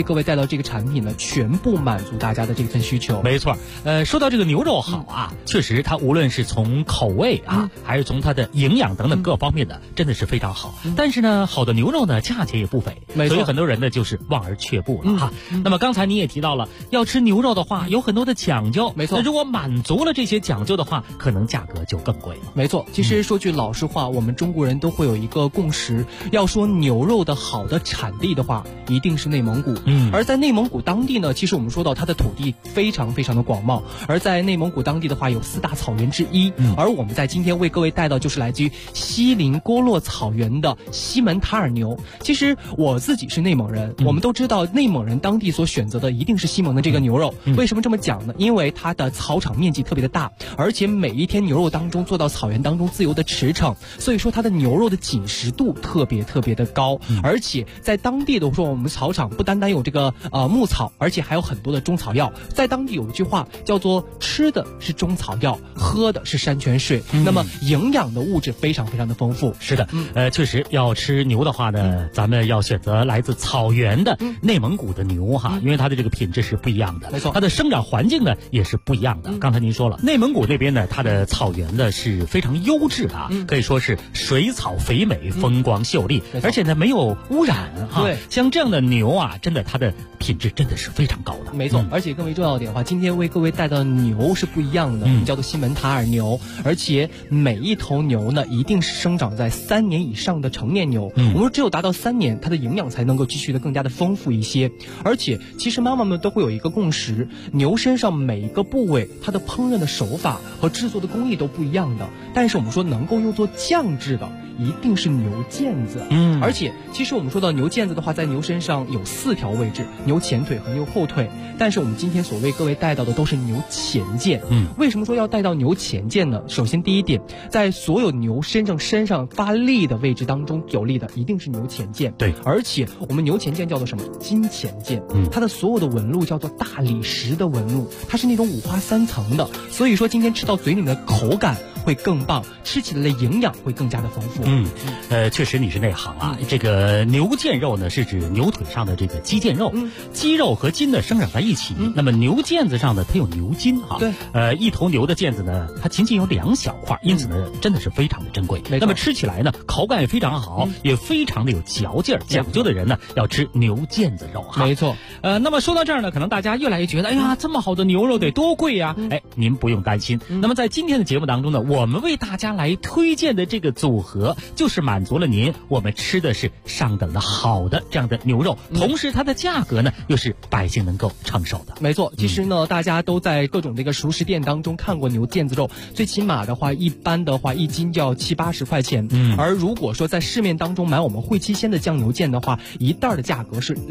[SPEAKER 19] 的这个产品呢，全部满足大家的这份需求。
[SPEAKER 18] 没错，说到这个牛肉好啊，确实它无论是从口味啊，还是从它的营养等等各方面的，真的是非常好。但是呢，好的牛肉呢，价钱也不菲，所以很多人呢就是望而却步了哈。那么刚才你也提到了，要吃牛肉的话，有很多的讲究。
[SPEAKER 19] 没错，
[SPEAKER 18] 那如果满足了这些讲究的话，可能价格就更贵了。
[SPEAKER 19] 没错，其实说句老实话，我们中国人都会有一个共识，要说牛肉的好的产地的话，一定是内蒙古。而在内蒙古当地呢，其实我们说到它的土地非常非常的广袤，而在内蒙古当地的话，有4大草原之一。而我们在今天为各位带到就是来自于锡林郭勒草原的西门塔尔牛。其实我自己是内蒙人，我们都知道内蒙人当地所选择的一定是西蒙的这个牛肉。为什么这么讲呢？因为它的草场面积特别的大，而且每一天牛肉当中做到草原当中自由的驰骋，所以说它的牛肉的紧实度特别的高。而且在当地的说，我们草场不单单有这个牧草，而且还有很多的中草药。在当地有一句话叫做吃的是中草药，喝的是山泉水。那么营养的物质非常的丰富。
[SPEAKER 18] 是的，确实要吃牛的话呢，咱们要选择来自草原的内蒙古的牛哈，因为它的这个品质是不一样的。
[SPEAKER 19] 没错，
[SPEAKER 18] 它的生长环境呢也是不一样的。刚才您说了，内蒙古那边呢，它的草原呢是非常优质的，可以说是水草肥美，风光秀丽，而且呢没有污染哈。
[SPEAKER 19] 对，
[SPEAKER 18] 像这样的牛啊，真的它的品质真的是非常高的。
[SPEAKER 19] 没错，而且更为重要一点的话，今天为各位带到的牛是不一样的，叫做西门塔尔牛，而且每一头牛呢一定是生长在3年以上的成年牛。我们只有达到3年，它的营养才能够继续的更加的丰富一些。而且其实妈妈们都会有一个共识，牛身上每一个部位它的烹饪的手法和制作的工艺都不一样的，但是我们说能够用作酱制的一定是牛腱子。而且其实我们说到牛腱子的话，在牛身上有4条位置，牛前腿和牛后腿，但是我们今天所为各位带到的都是牛前腱。为什么说要带到牛前腱呢？首先第一点，在所有牛身上发力的位置当中，有力的一定是牛前腱。
[SPEAKER 18] 对，
[SPEAKER 19] 而且我们牛前腱叫做什么？金前腱。它的所有的纹路叫做大理石的纹路，它是那种5花3层的，所以说今天吃到嘴里的口感会更棒，吃起来的营养会更加的丰富。
[SPEAKER 18] 确实你是内行啊。这个牛腱肉呢，是指牛腿上的这个肌腱肉，肌肉和筋呢生长在一起。那么牛腱子上呢，它有牛筋哈。
[SPEAKER 19] 对，
[SPEAKER 18] 一头牛的腱子呢，它仅有2小块，因此呢，真的是非常的珍贵。那么吃起来呢，口感也非常好，也非常的有嚼劲儿。讲究的人呢，要吃牛腱子肉哈。
[SPEAKER 19] 没错。
[SPEAKER 18] 那么说到这儿呢，可能大家越来越觉得，哎呀，这么好的牛肉得多贵呀！您不用担心。那么在今天的节目当中呢，我们为大家来推荐的这个组合，就是满足了您我们吃的是上等的好的这样的牛肉，同时它的价格呢又是百姓能够承受的。
[SPEAKER 19] 没错，其实呢，大家都在各种这个熟食店当中看过牛腱子肉，最起码的话，一般的话1斤就要70-80块钱。而如果说在市面当中买我们汇七鲜的酱牛腱的话，一袋的价格是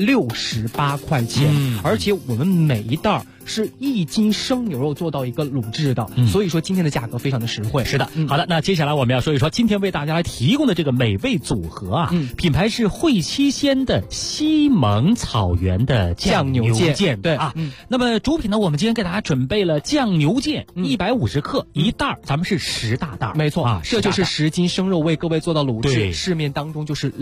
[SPEAKER 19] 68块钱。而且我们每一袋是1斤生牛肉做到一个卤制的，所以说今天的价格非常的实惠。
[SPEAKER 18] 是的，好的，那接下来我们要说一说今天为大家来提供的这个美味组合啊，品牌是汇七鲜的西蒙草原的酱牛腱。
[SPEAKER 19] 对
[SPEAKER 18] 啊，那么主品呢，我们今天给大家准备了酱牛腱150克一袋，咱们是10大袋。
[SPEAKER 19] 没错
[SPEAKER 18] 啊，
[SPEAKER 19] 这就是10斤生肉为各位做到卤制，市面当中就是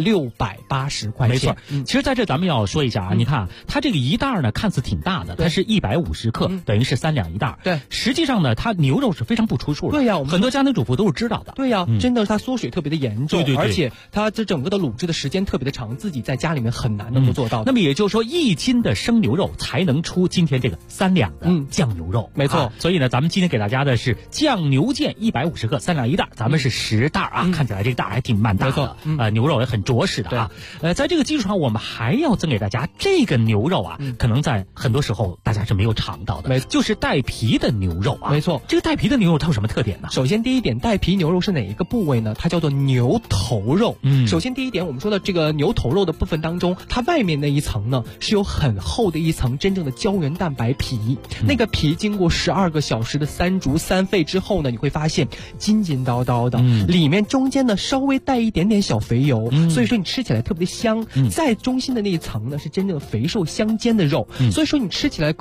[SPEAKER 19] 680块钱。
[SPEAKER 18] 没错，其实在这咱们要说一下啊，你看啊，它这个一袋呢看似挺大的，它是150克，等于是3两一袋。
[SPEAKER 19] 对，
[SPEAKER 18] 实际上呢，它牛肉是非常不出数的。
[SPEAKER 19] 对呀，
[SPEAKER 18] 很多家庭主妇都是知道的。
[SPEAKER 19] 对呀，真的它缩水特别的严重，
[SPEAKER 18] 对，
[SPEAKER 19] 而且它这整个的卤制的时间特别的长，自己在家里面很难能够做到。
[SPEAKER 18] 那么也就是说，1斤的生牛肉才能出今天这个3两的酱牛肉。
[SPEAKER 19] 没错，
[SPEAKER 18] 所以呢，咱们今天给大家的是酱牛腱150克3两一袋，咱们是10袋啊，看起来这个袋还挺蛮大的。牛肉也很着实的啊。在这个基础上，我们还要赠给大家这个牛肉啊，可能在很多时候大家是没有尝到的，就是带皮的牛肉啊。
[SPEAKER 19] 没错，
[SPEAKER 18] 这个带皮的牛肉它有什么特点呢？
[SPEAKER 19] 首先第一点，带皮牛肉是哪一个部位呢？它叫做牛头肉。首先第一点，我们说的这个牛头肉的部分当中，它外面那一层呢是有很厚的一层真正的胶原蛋白皮，那个皮经过12个小时的3煮3沸之后呢，你会发现筋筋道道的，里面中间呢稍微带一点点小肥油，所以说你吃起来特别的香。在中心的那一层呢是真正的肥瘦相间的肉，所以说你吃起来口感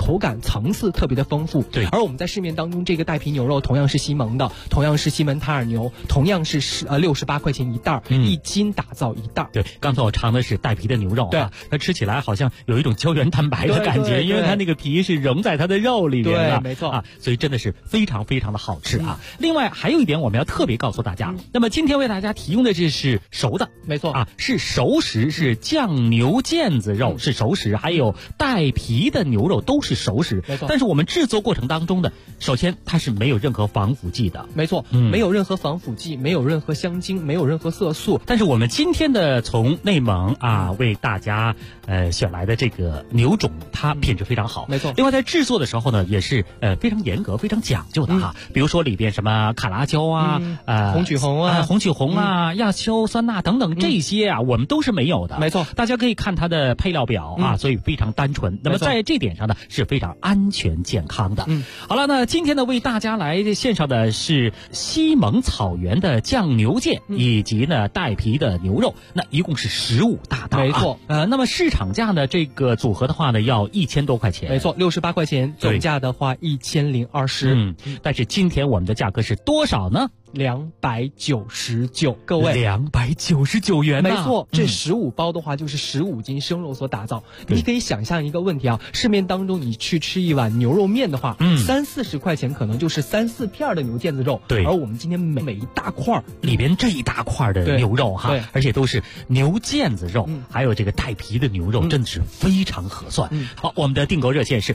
[SPEAKER 19] 层次特别的丰富。
[SPEAKER 18] 对，
[SPEAKER 19] 而我们在市面当中这个带皮牛肉同样是西蒙的，同样是西门塔尔牛，同样是68块钱一袋，1斤打造一袋。
[SPEAKER 18] 对，刚才我尝的是带皮的牛肉，
[SPEAKER 19] 对，
[SPEAKER 18] 它吃起来好像有一种胶原蛋白的感觉，因为它那个皮是融在它的肉里面的，
[SPEAKER 19] 对，没错
[SPEAKER 18] 啊，所以真的是非常非常的好吃啊。另外还有一点我们要特别告诉大家，那么今天为大家提供的这是熟的，
[SPEAKER 19] 没错
[SPEAKER 18] 啊，是熟食，是酱牛腱子肉是熟食，还有带皮的牛肉都是熟食，
[SPEAKER 19] 没错。
[SPEAKER 18] 但是我们制作过程当中的，首先它是没有任何防腐剂的，
[SPEAKER 19] 没错，没有任何防腐剂，没有任何香精，没有任何色素。
[SPEAKER 18] 但是我们今天的从内蒙啊为大家选来的这个牛种，它品质非常好，
[SPEAKER 19] 没错。
[SPEAKER 18] 另外在制作的时候呢，也是非常严格、非常讲究的哈。比如说里边什么卡拉椒啊、
[SPEAKER 19] 红曲红啊、
[SPEAKER 18] 红曲红啊、亚硝酸钠等等这些啊，我们都是没有的。
[SPEAKER 19] 没错，
[SPEAKER 18] 大家可以看它的配料表啊，所以非常单纯。那么在这点上呢，是非常安全健康的。好了，那今天呢为大家来献上的是西蒙草原的酱牛腱，以及呢带皮的牛肉，那一共是15大袋，
[SPEAKER 19] 没错。
[SPEAKER 18] 那么市场价呢，这个组合的话呢要1000多块钱，
[SPEAKER 19] 没错，68块钱，总价的话1020。
[SPEAKER 18] 但是今天我们的价格是多少呢
[SPEAKER 19] ？299，各位
[SPEAKER 18] ，299元，
[SPEAKER 19] 没错，这15包的话就是15斤生肉所打造。你可以想象一个问题啊，市面当中你去吃一碗牛肉面的话，30-40块钱可能就是3-4片的牛腱子肉，
[SPEAKER 18] 对。
[SPEAKER 19] 而我们今天每一大块
[SPEAKER 18] 里边这一大块的牛肉哈，而且都是牛腱子肉，还有这个带皮的牛肉，真的是非常合算。好，我们的订购热线是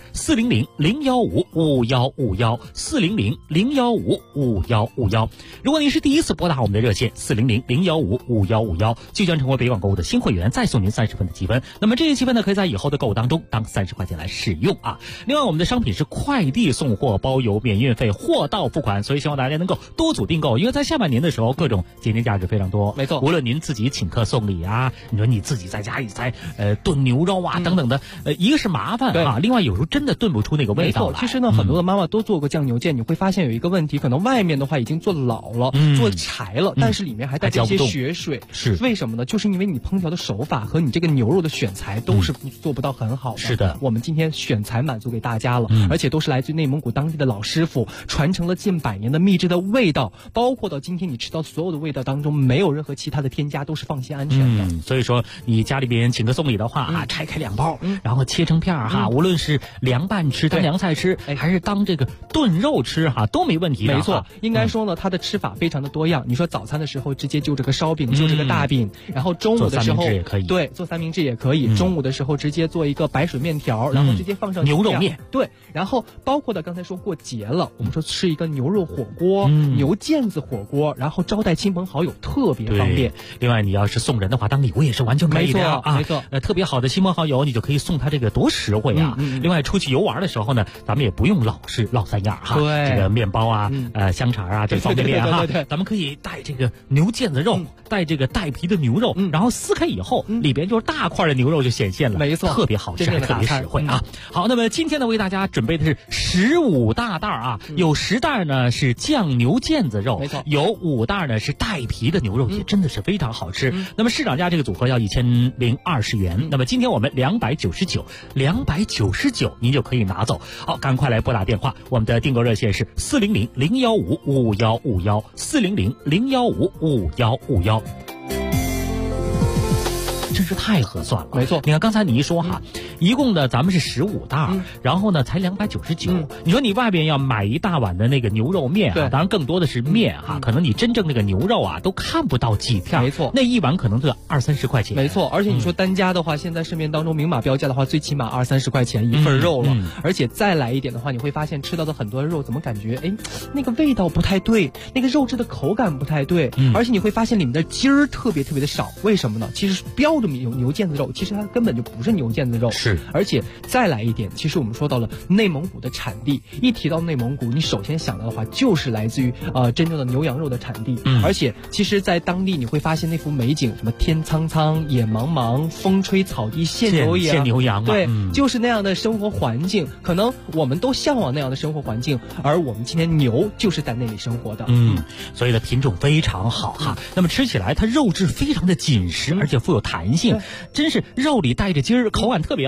[SPEAKER 18] 400-015-5151，400-015-5151。如果您是第一次拨打我们的热线400-015-5151，即将成为北广购物的新会员，再送您30分的积分。那么这些积分呢，可以在以后的购物当中当30块钱来使用啊。另外，我们的商品是快递送货，包邮免运费，货到付款，所以希望大家能够多组订购，因为在下半年的时候，各种节点价值非常多。
[SPEAKER 19] 没错，
[SPEAKER 18] 无论您自己请客送礼啊，你说你自己在家里在炖牛肉啊等等的，一个是麻烦啊，另外有时候真的炖不出那个味道来。
[SPEAKER 19] 其实呢，很多的妈妈都做过酱牛腱，你会发现有一个问题，可能外面的话已经做老了，做柴了，但是里面还带着一些血水，
[SPEAKER 18] 是
[SPEAKER 19] 为什么呢？就是因为你烹调的手法和你这个牛肉的选材都是做不到很好的。
[SPEAKER 18] 是的，
[SPEAKER 19] 我们今天选材满足给大家了，而且都是来自于内蒙古当地的老师傅，传承了近100年的秘制的味道，包括到今天你吃到所有的味道当中，没有任何其他的添加，都是放心安全的。
[SPEAKER 18] 所以说你家里边请客送礼的话啊，拆开2包，然后切成片哈，无论是凉拌吃、当凉菜吃，还是当这个炖肉吃哈，都没问题的。
[SPEAKER 19] 没错，应该说呢，它的吃法非常的多样。你说早餐的时候直接就这个烧饼，就这个大饼，然后中午的时候对，做三明治也可以。中午的时候直接做一个白水面条，然后直接放上
[SPEAKER 18] 牛肉面，
[SPEAKER 19] 对，然后包括的刚才说过节了，我们说吃一个牛肉火锅、牛腱子火锅，然后招待亲朋好友特别方便。
[SPEAKER 18] 另外，你要是送人的话，当礼物也是完全可以的啊。
[SPEAKER 19] 没错，
[SPEAKER 18] 特别好的亲朋好友，你就可以送他这个多实惠啊。另外，出去游玩的时候呢，咱们也不用老是落三样哈。
[SPEAKER 19] 对，
[SPEAKER 18] 这个面包啊，香肠啊，这方便面哈。咱们可以带这个牛腱子肉，带这个带皮的牛肉，然后撕开以后，里边就是大块的牛肉就显现了，
[SPEAKER 19] 没错，
[SPEAKER 18] 特别好吃，还特别实惠啊。好，那么今天呢，为大家准备的是15大袋啊，有10袋呢是酱牛腱子肉，
[SPEAKER 19] 没错，
[SPEAKER 18] 有5袋呢是带皮的牛肉，也真的是非常好吃。那么市场价这个组合要1020元，那么今天我们299，您就可以拿走。好，赶快来拨打电话，我们的订购热线是400-015-5151，400-015-5151。真是太合算了，
[SPEAKER 19] 没错。
[SPEAKER 18] 你看刚才你一说哈，一共的咱们是15袋，然后呢才299。你说你外边要买一大碗的那个牛肉面啊，当然更多的是面哈，可能你真正那个牛肉啊都看不到几片，
[SPEAKER 19] 没错，
[SPEAKER 18] 那一碗可能都要20-30块钱，
[SPEAKER 19] 没错。而且你说单价的话，现在市面当中明码标价的话，最起码20-30块钱一份肉了，而且再来一点的话，你会发现吃到的很多肉怎么感觉那个味道不太对，那个肉质的口感不太对，而且你会发现里面的筋儿特别的少，为什么呢？其实标的牛腱子肉，其实它根本就不是牛腱子肉，
[SPEAKER 18] 是。
[SPEAKER 19] 而且再来一点，其实我们说到了内蒙古的产地，一提到内蒙古，你首先想到的话就是来自于真正的牛羊肉的产地，而且其实在当地你会发现那幅美景，什么天苍苍野茫茫，风吹草低见牛羊，对，就是那样的生活环境，可能我们都向往那样的生活环境，而我们今天牛就是在那里生活的，
[SPEAKER 18] 所以的品种非常好哈。那么吃起来它肉质非常的紧实，而且富有弹性，真是肉里带着筋儿，口感特别好。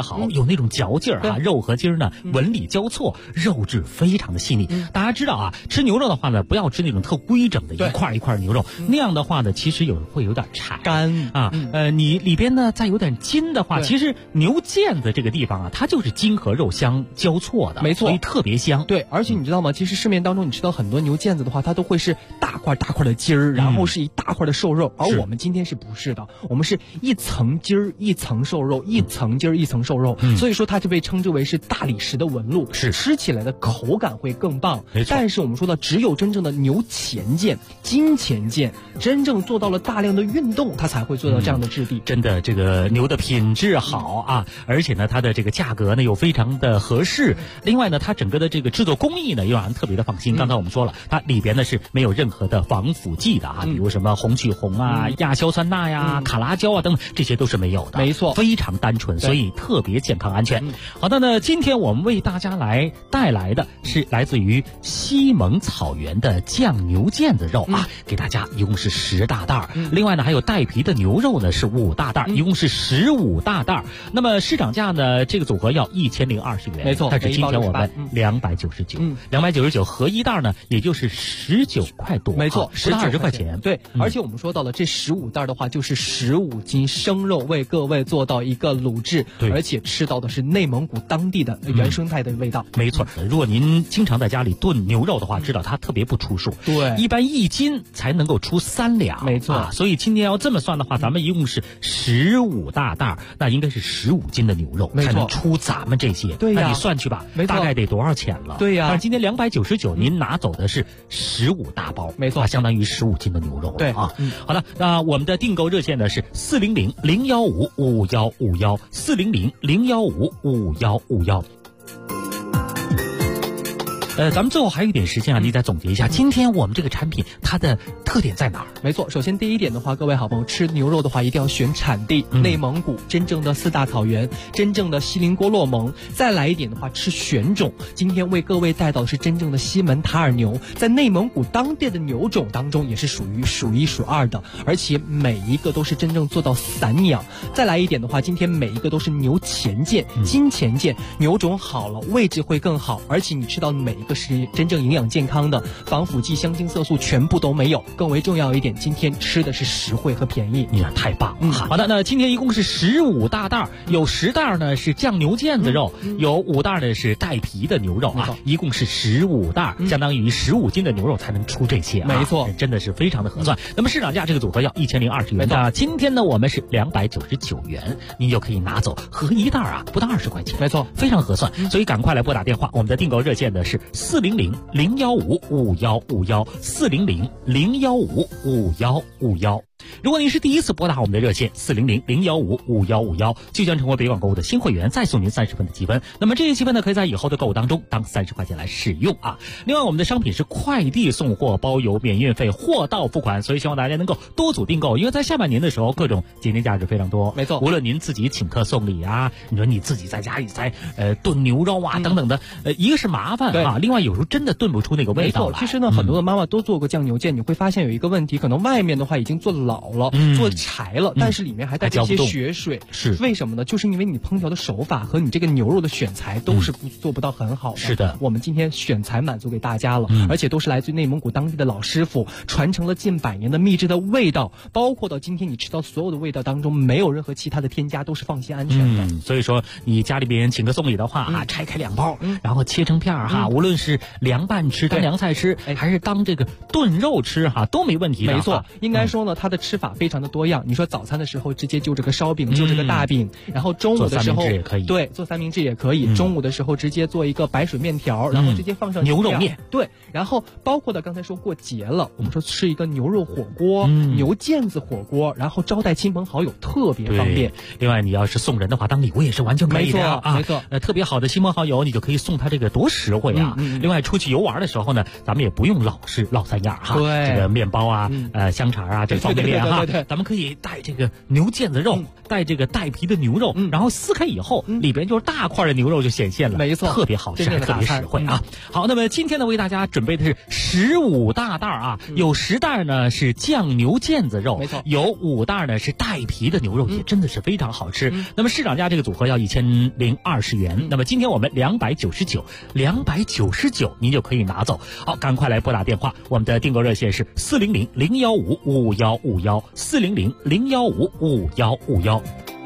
[SPEAKER 18] 好，有那种嚼劲儿啊，肉和筋儿呢纹理交错，肉质非常的细腻。大家知道啊，吃牛肉的话呢，不要吃那种特规整的一块一块牛肉，那样的话呢，其实会有点柴
[SPEAKER 19] 干
[SPEAKER 18] 啊。你里边呢再有点筋的话，其实牛腱子这个地方啊，它就是筋和肉相交错的，
[SPEAKER 19] 没错，
[SPEAKER 18] 所以特别香。
[SPEAKER 19] 对，而且你知道吗？其实市面当中你吃到很多牛腱子的话，它都会是大块大块的筋儿，然后是一大块的瘦肉，而我们今天是不是的？我们是一层筋儿一层瘦肉，一层筋儿一层瘦肉，所以说它就被称之为是大理石的纹路，
[SPEAKER 18] 是
[SPEAKER 19] 吃起来的口感会更棒。
[SPEAKER 18] 没错，
[SPEAKER 19] 但是我们说的只有真正的牛前腱、筋前腱，真正做到了大量的运动，它才会做到这样的质地。
[SPEAKER 18] 真的，这个牛的品质好啊，而且呢，它的这个价格呢又非常的合适。另外呢，它整个的这个制作工艺呢又让人特别的放心。刚才我们说了，它里边呢是没有任何的防腐剂的啊，比如什么红曲红啊、亚硝酸钠呀、卡拉胶啊等等，这些都是没有的。
[SPEAKER 19] 没错，
[SPEAKER 18] 非常单纯，所以特别健康安全。好的呢，今天我们为大家来带来的是来自于西蒙草原的酱牛腱子肉啊，给大家一共是10大袋。另外呢，还有带皮的牛肉呢是5大袋，一共是15大袋。那么市场价呢，这个组合要1020元，
[SPEAKER 19] 没错，
[SPEAKER 18] 但是今天我们299，299合一袋呢，也就是19块多，
[SPEAKER 19] 没错
[SPEAKER 18] ，10-20块钱。
[SPEAKER 19] 对，而且我们说到了这15袋的话，就是15斤生肉，为各位做到一个卤制，而且吃到的是内蒙古当地的原生态的味道。
[SPEAKER 18] 没错，如果您经常在家里炖牛肉的话，知道它特别不出数，
[SPEAKER 19] 对，
[SPEAKER 18] 一般1斤才能够出3两，
[SPEAKER 19] 没错。
[SPEAKER 18] 所以今天要这么算的话，咱们一共是15大袋，那应该是15斤的牛肉才能出咱们这些。
[SPEAKER 19] 对呀，
[SPEAKER 18] 那你算去吧，大概得多少钱了？
[SPEAKER 19] 对呀。
[SPEAKER 18] 但是今天299，您拿走的是15大包，
[SPEAKER 19] 没错，
[SPEAKER 18] 相当于15斤的牛肉了。
[SPEAKER 19] 对
[SPEAKER 18] 啊，好的，那我们的订购热线呢是400-015-5151，400-015-5151。咱们最后还有一点时间啊，你再总结一下今天我们这个产品它的特点在哪儿？
[SPEAKER 19] 没错，首先第一点的话，各位好朋友吃牛肉的话，一定要选产地，内蒙古真正的4大草原，真正的锡林郭勒盟。再来一点的话，吃选种。今天为各位带到的是真正的西门塔尔牛，在内蒙古当地的牛种当中也是属于数1数2的，而且每一个都是真正做到散养。再来一点的话，今天每一个都是牛前腱、筋前腱，牛种好了，位置会更好，而且你吃到每一个是真正营养健康的，防腐剂、香精、色素全部都没有。更为重要一点，今天吃的是实惠和便宜，
[SPEAKER 18] 你看太棒了。好的，那今天一共是15大袋，有10袋呢是酱牛腱子肉，有5袋呢是带皮的牛肉啊，一共是15袋，相当于15斤的牛肉才能出这些啊。
[SPEAKER 19] 没错，
[SPEAKER 18] 真的是非常的合算。那么市场价这个组合要1020元，那今天呢我们是299元，您就可以拿走，合一袋啊不到20块钱，
[SPEAKER 19] 没错，
[SPEAKER 18] 非常合算。所以赶快来拨打电话，我们的订购热线呢是400-015-5151，400-015-5151。如果您是第一次拨打我们的热线400-015-5151，就将成为北广购物的新会员，再送您30分的积分。那么这些积分呢，可以在以后的购物当中当30块钱来使用啊。另外，我们的商品是快递送货，包邮免运费，货到付款，所以希望大家能够多组订购，因为在下半年的时候，各种节日价值非常多。
[SPEAKER 19] 没错，
[SPEAKER 18] 无论您自己请客送礼啊，你说你自己在家里在炖牛肉啊等等的，一个是麻烦啊，另外有时候真的炖不出那个味道来。
[SPEAKER 19] 其实呢，很多的妈妈都做过酱牛腱，你会发现有一个问题，可能外面的话已经做老了，做柴了，但是里面还带着一些血水，
[SPEAKER 18] 是
[SPEAKER 19] 为什么呢？就是因为你烹调的手法和你这个牛肉的选材都是做不到很好的。
[SPEAKER 18] 是的，
[SPEAKER 19] 我们今天选材满足给大家了，而且都是来自于内蒙古当地的老师傅，传承了近100年的秘制的味道，包括到今天你吃到所有的味道当中没有任何其他的添加，都是放心安全的。
[SPEAKER 18] 所以说你家里边请客送礼的话拆开2包，然后切成片无论是凉拌吃、当凉菜吃，还是当这个炖肉吃都没问题的。
[SPEAKER 19] 没错，应该说呢，它的吃法非常的多样。你说早餐的时候直接就这个烧饼，就这个大饼，然后中午的时候
[SPEAKER 18] 也可以，
[SPEAKER 19] 对，做三明治也可以。中午的时候直接做一个白水面条，然后直接放上
[SPEAKER 18] 牛肉面，
[SPEAKER 19] 对，然后包括的刚才说过节了，我们说吃一个牛肉火锅、牛腱子火锅，然后招待亲朋好友特别方便。
[SPEAKER 18] 另外，你要是送人的话，当礼物也是完全可以的啊，
[SPEAKER 19] 没错，
[SPEAKER 18] 特别好的亲朋好友，你就可以送他这个多实惠啊。另外，出去游玩的时候呢，咱们也不用老3样哈，
[SPEAKER 19] 对，
[SPEAKER 18] 这个面包啊、香肠啊，这方便练哈。
[SPEAKER 19] 对，
[SPEAKER 18] 咱们可以带这个牛腱子肉，带这个带皮的牛肉，然后撕开以后，里边就是大块的牛肉就显现了，
[SPEAKER 19] 没错，
[SPEAKER 18] 特别好吃，特别实惠啊。好，那么今天呢，为大家准备的是15大袋啊，有10袋呢是酱牛腱子肉，
[SPEAKER 19] 没错，
[SPEAKER 18] 有5袋呢是带皮的牛肉，也真的是非常好吃。那么市场价这个组合要1020元，那么今天我们299，您就可以拿走。好，赶快来拨打电话，我们的订购热线是400-015-5151，400-015-5151。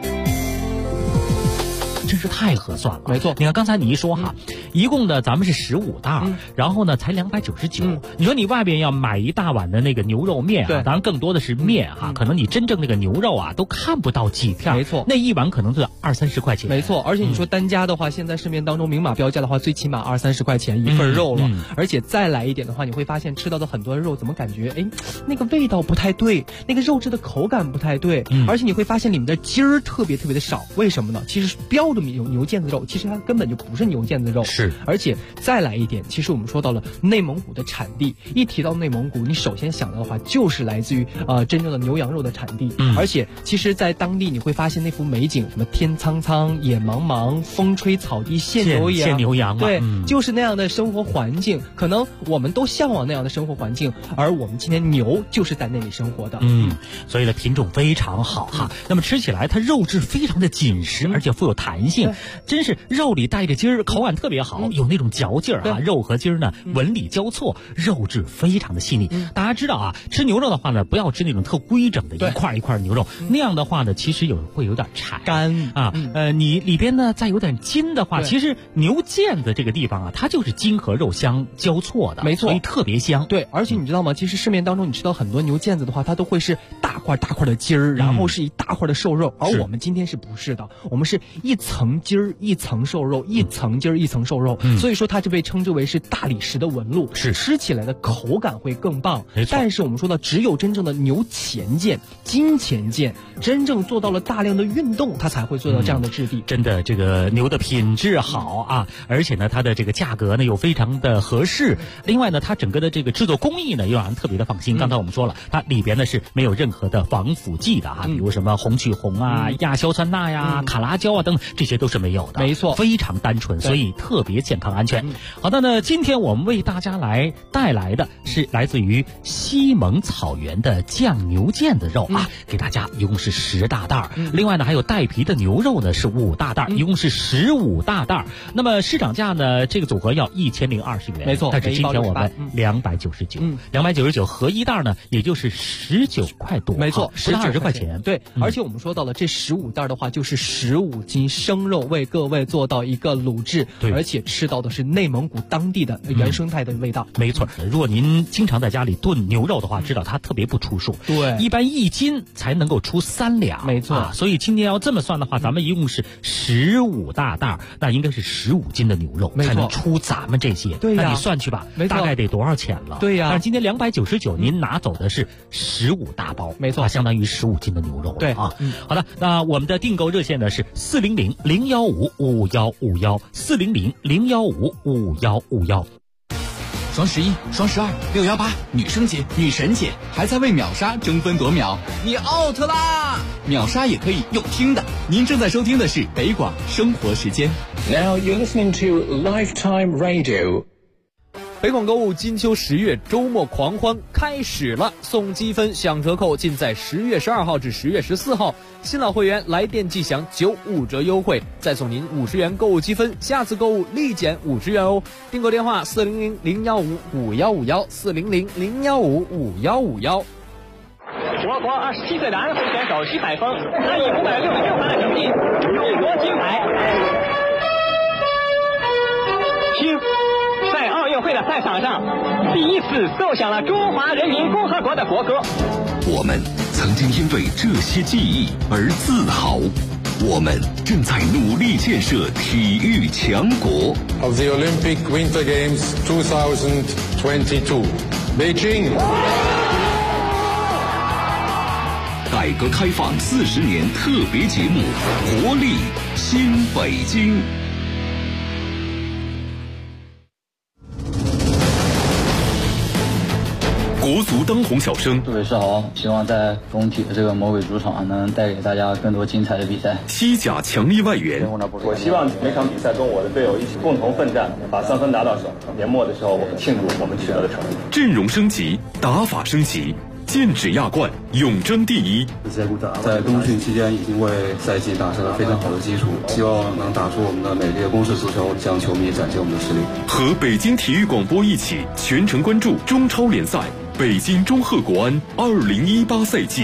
[SPEAKER 18] 真是太合算了，
[SPEAKER 19] 没错。
[SPEAKER 18] 你看刚才你一说哈，一共呢咱们是15袋，然后呢才299。你说你外边要买一大碗的那个牛肉面啊，当然更多的是面哈，可能你真正那个牛肉啊都看不到几片，
[SPEAKER 19] 没错，
[SPEAKER 18] 那一碗可能就20-30块钱，
[SPEAKER 19] 没错。而且你说单价的话，现在市面当中明码标价的话，最起码20-30块钱一份肉了，而且再来一点的话，你会发现吃到的很多肉怎么感觉那个味道不太对，那个肉质的口感不太对，而且你会发现里面的筋儿特别的少，为什么呢？其实标的牛腱子肉，其实它根本就不是牛腱子肉，
[SPEAKER 18] 是。
[SPEAKER 19] 而且再来一点，其实我们说到了内蒙古的产地，一提到内蒙古，你首先想到的话就是来自于真正的牛羊肉的产地，而且其实在当地你会发现那幅美景，什么天苍苍野茫茫，风吹草低见牛羊，对，就是那样的生活环境，可能我们都向往那样的生活环境，而我们今天牛就是在那里生活的，
[SPEAKER 18] 所以呢品种非常好哈。那么吃起来它肉质非常的紧实，而且富有弹性，真是肉里带着筋儿，口感特别好，有那种嚼劲儿啊。肉和筋儿呢纹理交错，肉质非常的细腻。大家知道啊，吃牛肉的话呢，不要吃那种特规整的一块一块牛肉，那样的话呢，其实会有点柴
[SPEAKER 19] 干
[SPEAKER 18] 啊。你里边呢再有点筋的话，其实牛腱子这个地方啊，它就是筋和肉相交错的，
[SPEAKER 19] 没错，
[SPEAKER 18] 所以特别香。
[SPEAKER 19] 对，而且你知道吗？其实市面当中你吃到很多牛腱子的话，它都会是大块的筋儿，然后是一大块的瘦肉，而我们今天是不是的？我们是一层筋儿一层瘦肉，一层筋儿一层瘦肉，所以说它就被称之为是大理石的纹路，
[SPEAKER 18] 是
[SPEAKER 19] 吃起来的口感会更棒。
[SPEAKER 18] 没错。
[SPEAKER 19] 但是我们说到，只有真正的牛前腱、筋前腱，真正做到了大量的运动，它才会做到这样的质地。
[SPEAKER 18] 真的，这个牛的品质好啊，而且呢，它的这个价格呢又非常的合适。另外呢，它整个的这个制作工艺呢又让人特别的放心。刚才我们说了，它里边呢是没有任何的防腐剂的哈，比如什么红曲红啊、亚硝酸钠呀、卡拉胶啊等等，这些都是没有的。
[SPEAKER 19] 没错，
[SPEAKER 18] 非常单纯，所以特别健康安全。好的呢，今天我们为大家来带来的是来自于西蒙草原的酱牛腱子肉啊，给大家一共是10大袋。另外呢，还有带皮的牛肉呢是5大袋，一共是15大袋。那么市场价呢，这个组合要1020元，
[SPEAKER 19] 没错。
[SPEAKER 18] 但是今天我们299，299合一袋呢，也就是19块多，
[SPEAKER 19] 没错
[SPEAKER 18] ，20块钱。
[SPEAKER 19] 对，而且我们说到了这15袋的话，就是15斤生肉，为各位做到一个卤制，而且吃到的是内蒙古当地的原生态的味道。
[SPEAKER 18] 没错，如果您经常在家里炖牛肉的话，知道它特别不出数，
[SPEAKER 19] 对，
[SPEAKER 18] 一般1斤才能够出3两，
[SPEAKER 19] 没错。
[SPEAKER 18] 所以今天要这么算的话，咱们一共是15大袋，那应该是15斤的牛肉才能出咱们这些。
[SPEAKER 19] 对呀，
[SPEAKER 18] 那你算去吧，大概得多少钱了？
[SPEAKER 19] 对呀。
[SPEAKER 18] 但是今天299，您拿走的是15大包，
[SPEAKER 19] 没错，
[SPEAKER 18] 相当于15斤的牛肉了。
[SPEAKER 19] 对
[SPEAKER 18] 啊，好的，那我们的订购热线呢是400-015-5151，400-015-5151。
[SPEAKER 20] 双11、双12、618，女生节、女神节，还在为秒杀争分夺秒，你 out 啦！秒杀也可以用听的。您正在收听的是北广生活时间。
[SPEAKER 21] Now you're listening to Lifetime Radio。
[SPEAKER 22] 北广购物金秋10月周末狂欢开始了，送积分享折扣尽在10月12号至10月14号。新老会员来电即享95折优惠，再送您50元购物积分，下次购物立减50元哦。订购电话400-015-5151，400-015-5151。
[SPEAKER 11] 我国27岁的安徽选手徐海峰，他以566分的成绩勇夺金牌。在奥运会的赛场上，第一次奏响了中华人民共和国的国歌。
[SPEAKER 1] 我们曾经因为这些记忆而自豪，我们正在努力建设体育强国。
[SPEAKER 12] Of the Olympic Winter Games 2022, Beijing。
[SPEAKER 1] 改革开放40年特别节目，活力新北京。国
[SPEAKER 14] 国足当红小生。
[SPEAKER 3] 杜伟是好，希望在工体的这个魔鬼主场能带给大家更多精彩的比赛。
[SPEAKER 14] 西甲强力外援，
[SPEAKER 4] 我希望每场比赛跟我的队友一起共同奋战，把3分拿到手。年末的时候，我们庆祝我们取得的成绩。
[SPEAKER 14] 阵容升级，打法升级。剑指亚冠，永争第一。
[SPEAKER 23] 在冬训期间已经为赛季打下了非常好的基础，希望能打出我们的美丽的攻势足球，向球迷展现我们的实力。
[SPEAKER 14] 和北京体育广播一起全程关注中超联赛北京中赫国安2018赛季。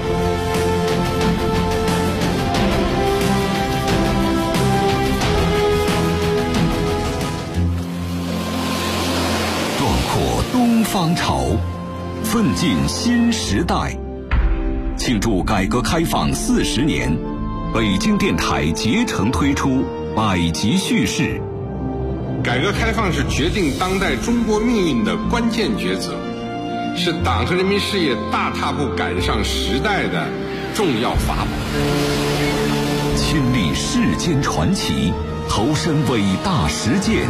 [SPEAKER 1] 壮阔东方潮，奋进新时代，庆祝改革开放40年，北京电台竭诚推出百集叙事。
[SPEAKER 12] 改革开放是决定当代中国命运的关键抉择，是党和人民事业大踏步赶上时代的重要法宝。
[SPEAKER 1] 亲历世间传奇，投身伟大实践，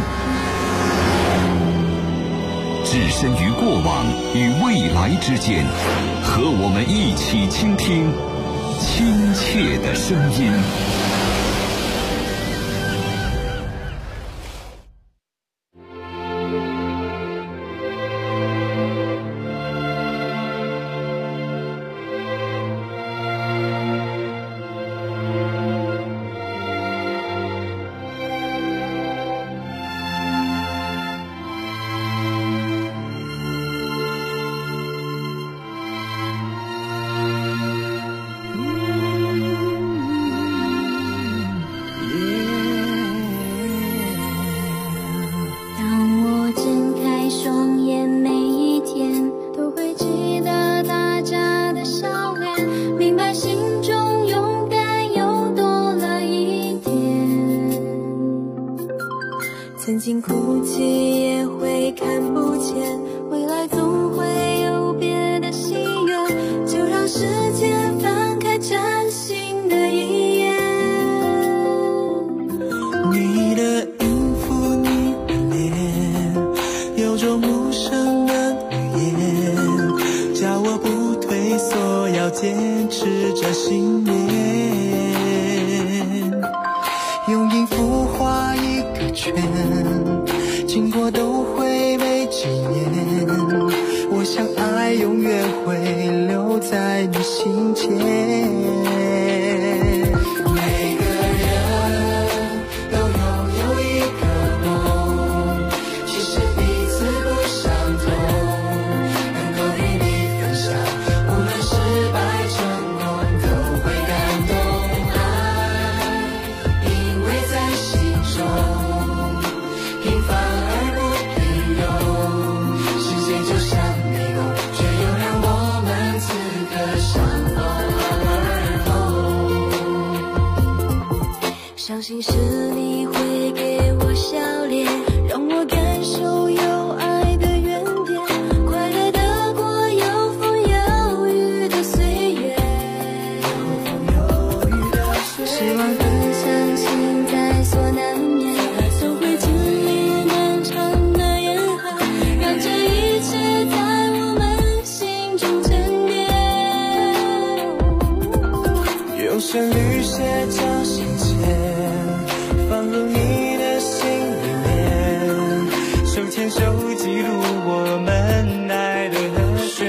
[SPEAKER 1] 置身于过往与未来之间，和我们一起倾听亲切的声音。
[SPEAKER 24] 曾经哭泣也会看不见，未来总会有别的心愿，就让时间翻开崭新的一页。
[SPEAKER 25] 你的音符，你的脸，有种无声的语言，叫我不退缩，要坚持着信念。用音符画一个圈，经过都会被纪念。我想爱永远会留在你心间。每个人都拥有一个梦，其实彼此不相同，能够与你分享，无论失败成功都会感动。爱因为在心中平凡而不平庸，世界就像迷宫，却又让我们此刻相逢而后。相信是你会给我笑脸，让我感受有爱的原点，快乐的过有风有雨的岁月，希望更相信在所难免，总会经历漫长的严寒，让这一切在我们心中沉淀。用旋律写着心间，放入你的心里面，手牵手记录我们爱的和弦，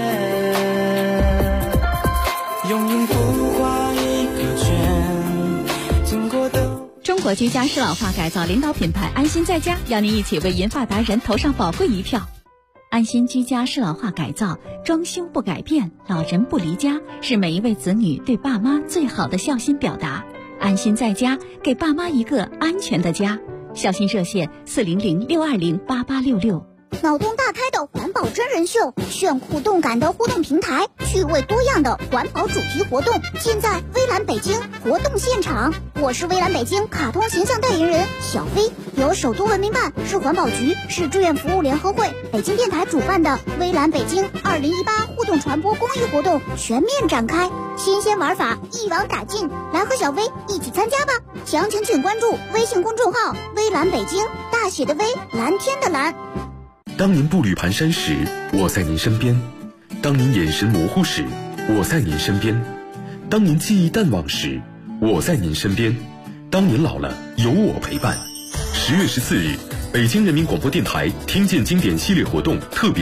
[SPEAKER 25] 用音符画一个圈，经过都。
[SPEAKER 2] 中国居家适老化改造领导品牌安心在家，邀您一起为银发达人投上宝贵一票。安心居家适老化改造，装修不改变，老人不离家，是每一位子女对爸妈最好的孝心表达。安心在家，给爸妈一个安全的家。孝心热线400-620-8866。
[SPEAKER 26] 脑洞大开的环保真人秀，炫酷动感的互动平台，趣味多样的环保主题活动，尽在微蓝北京活动现场。我是微蓝北京卡通形象代言人小飞，由首都文明办、市环保局、市志愿服务联合会、北京电台主办的微蓝北京2018互动传播公益活动全面展开，新鲜玩法一网打尽，来和小飞一起参加吧！详情请关注微信公众号微蓝北京，大写的微，蓝天的蓝。
[SPEAKER 14] 当您步履蹒跚时，我在您身边；当您眼神模糊时，我在您身边；当您记忆淡忘时，我在您身边；当您老了，有我陪伴。10月14日，北京人民广播电台听见经典系列活动特别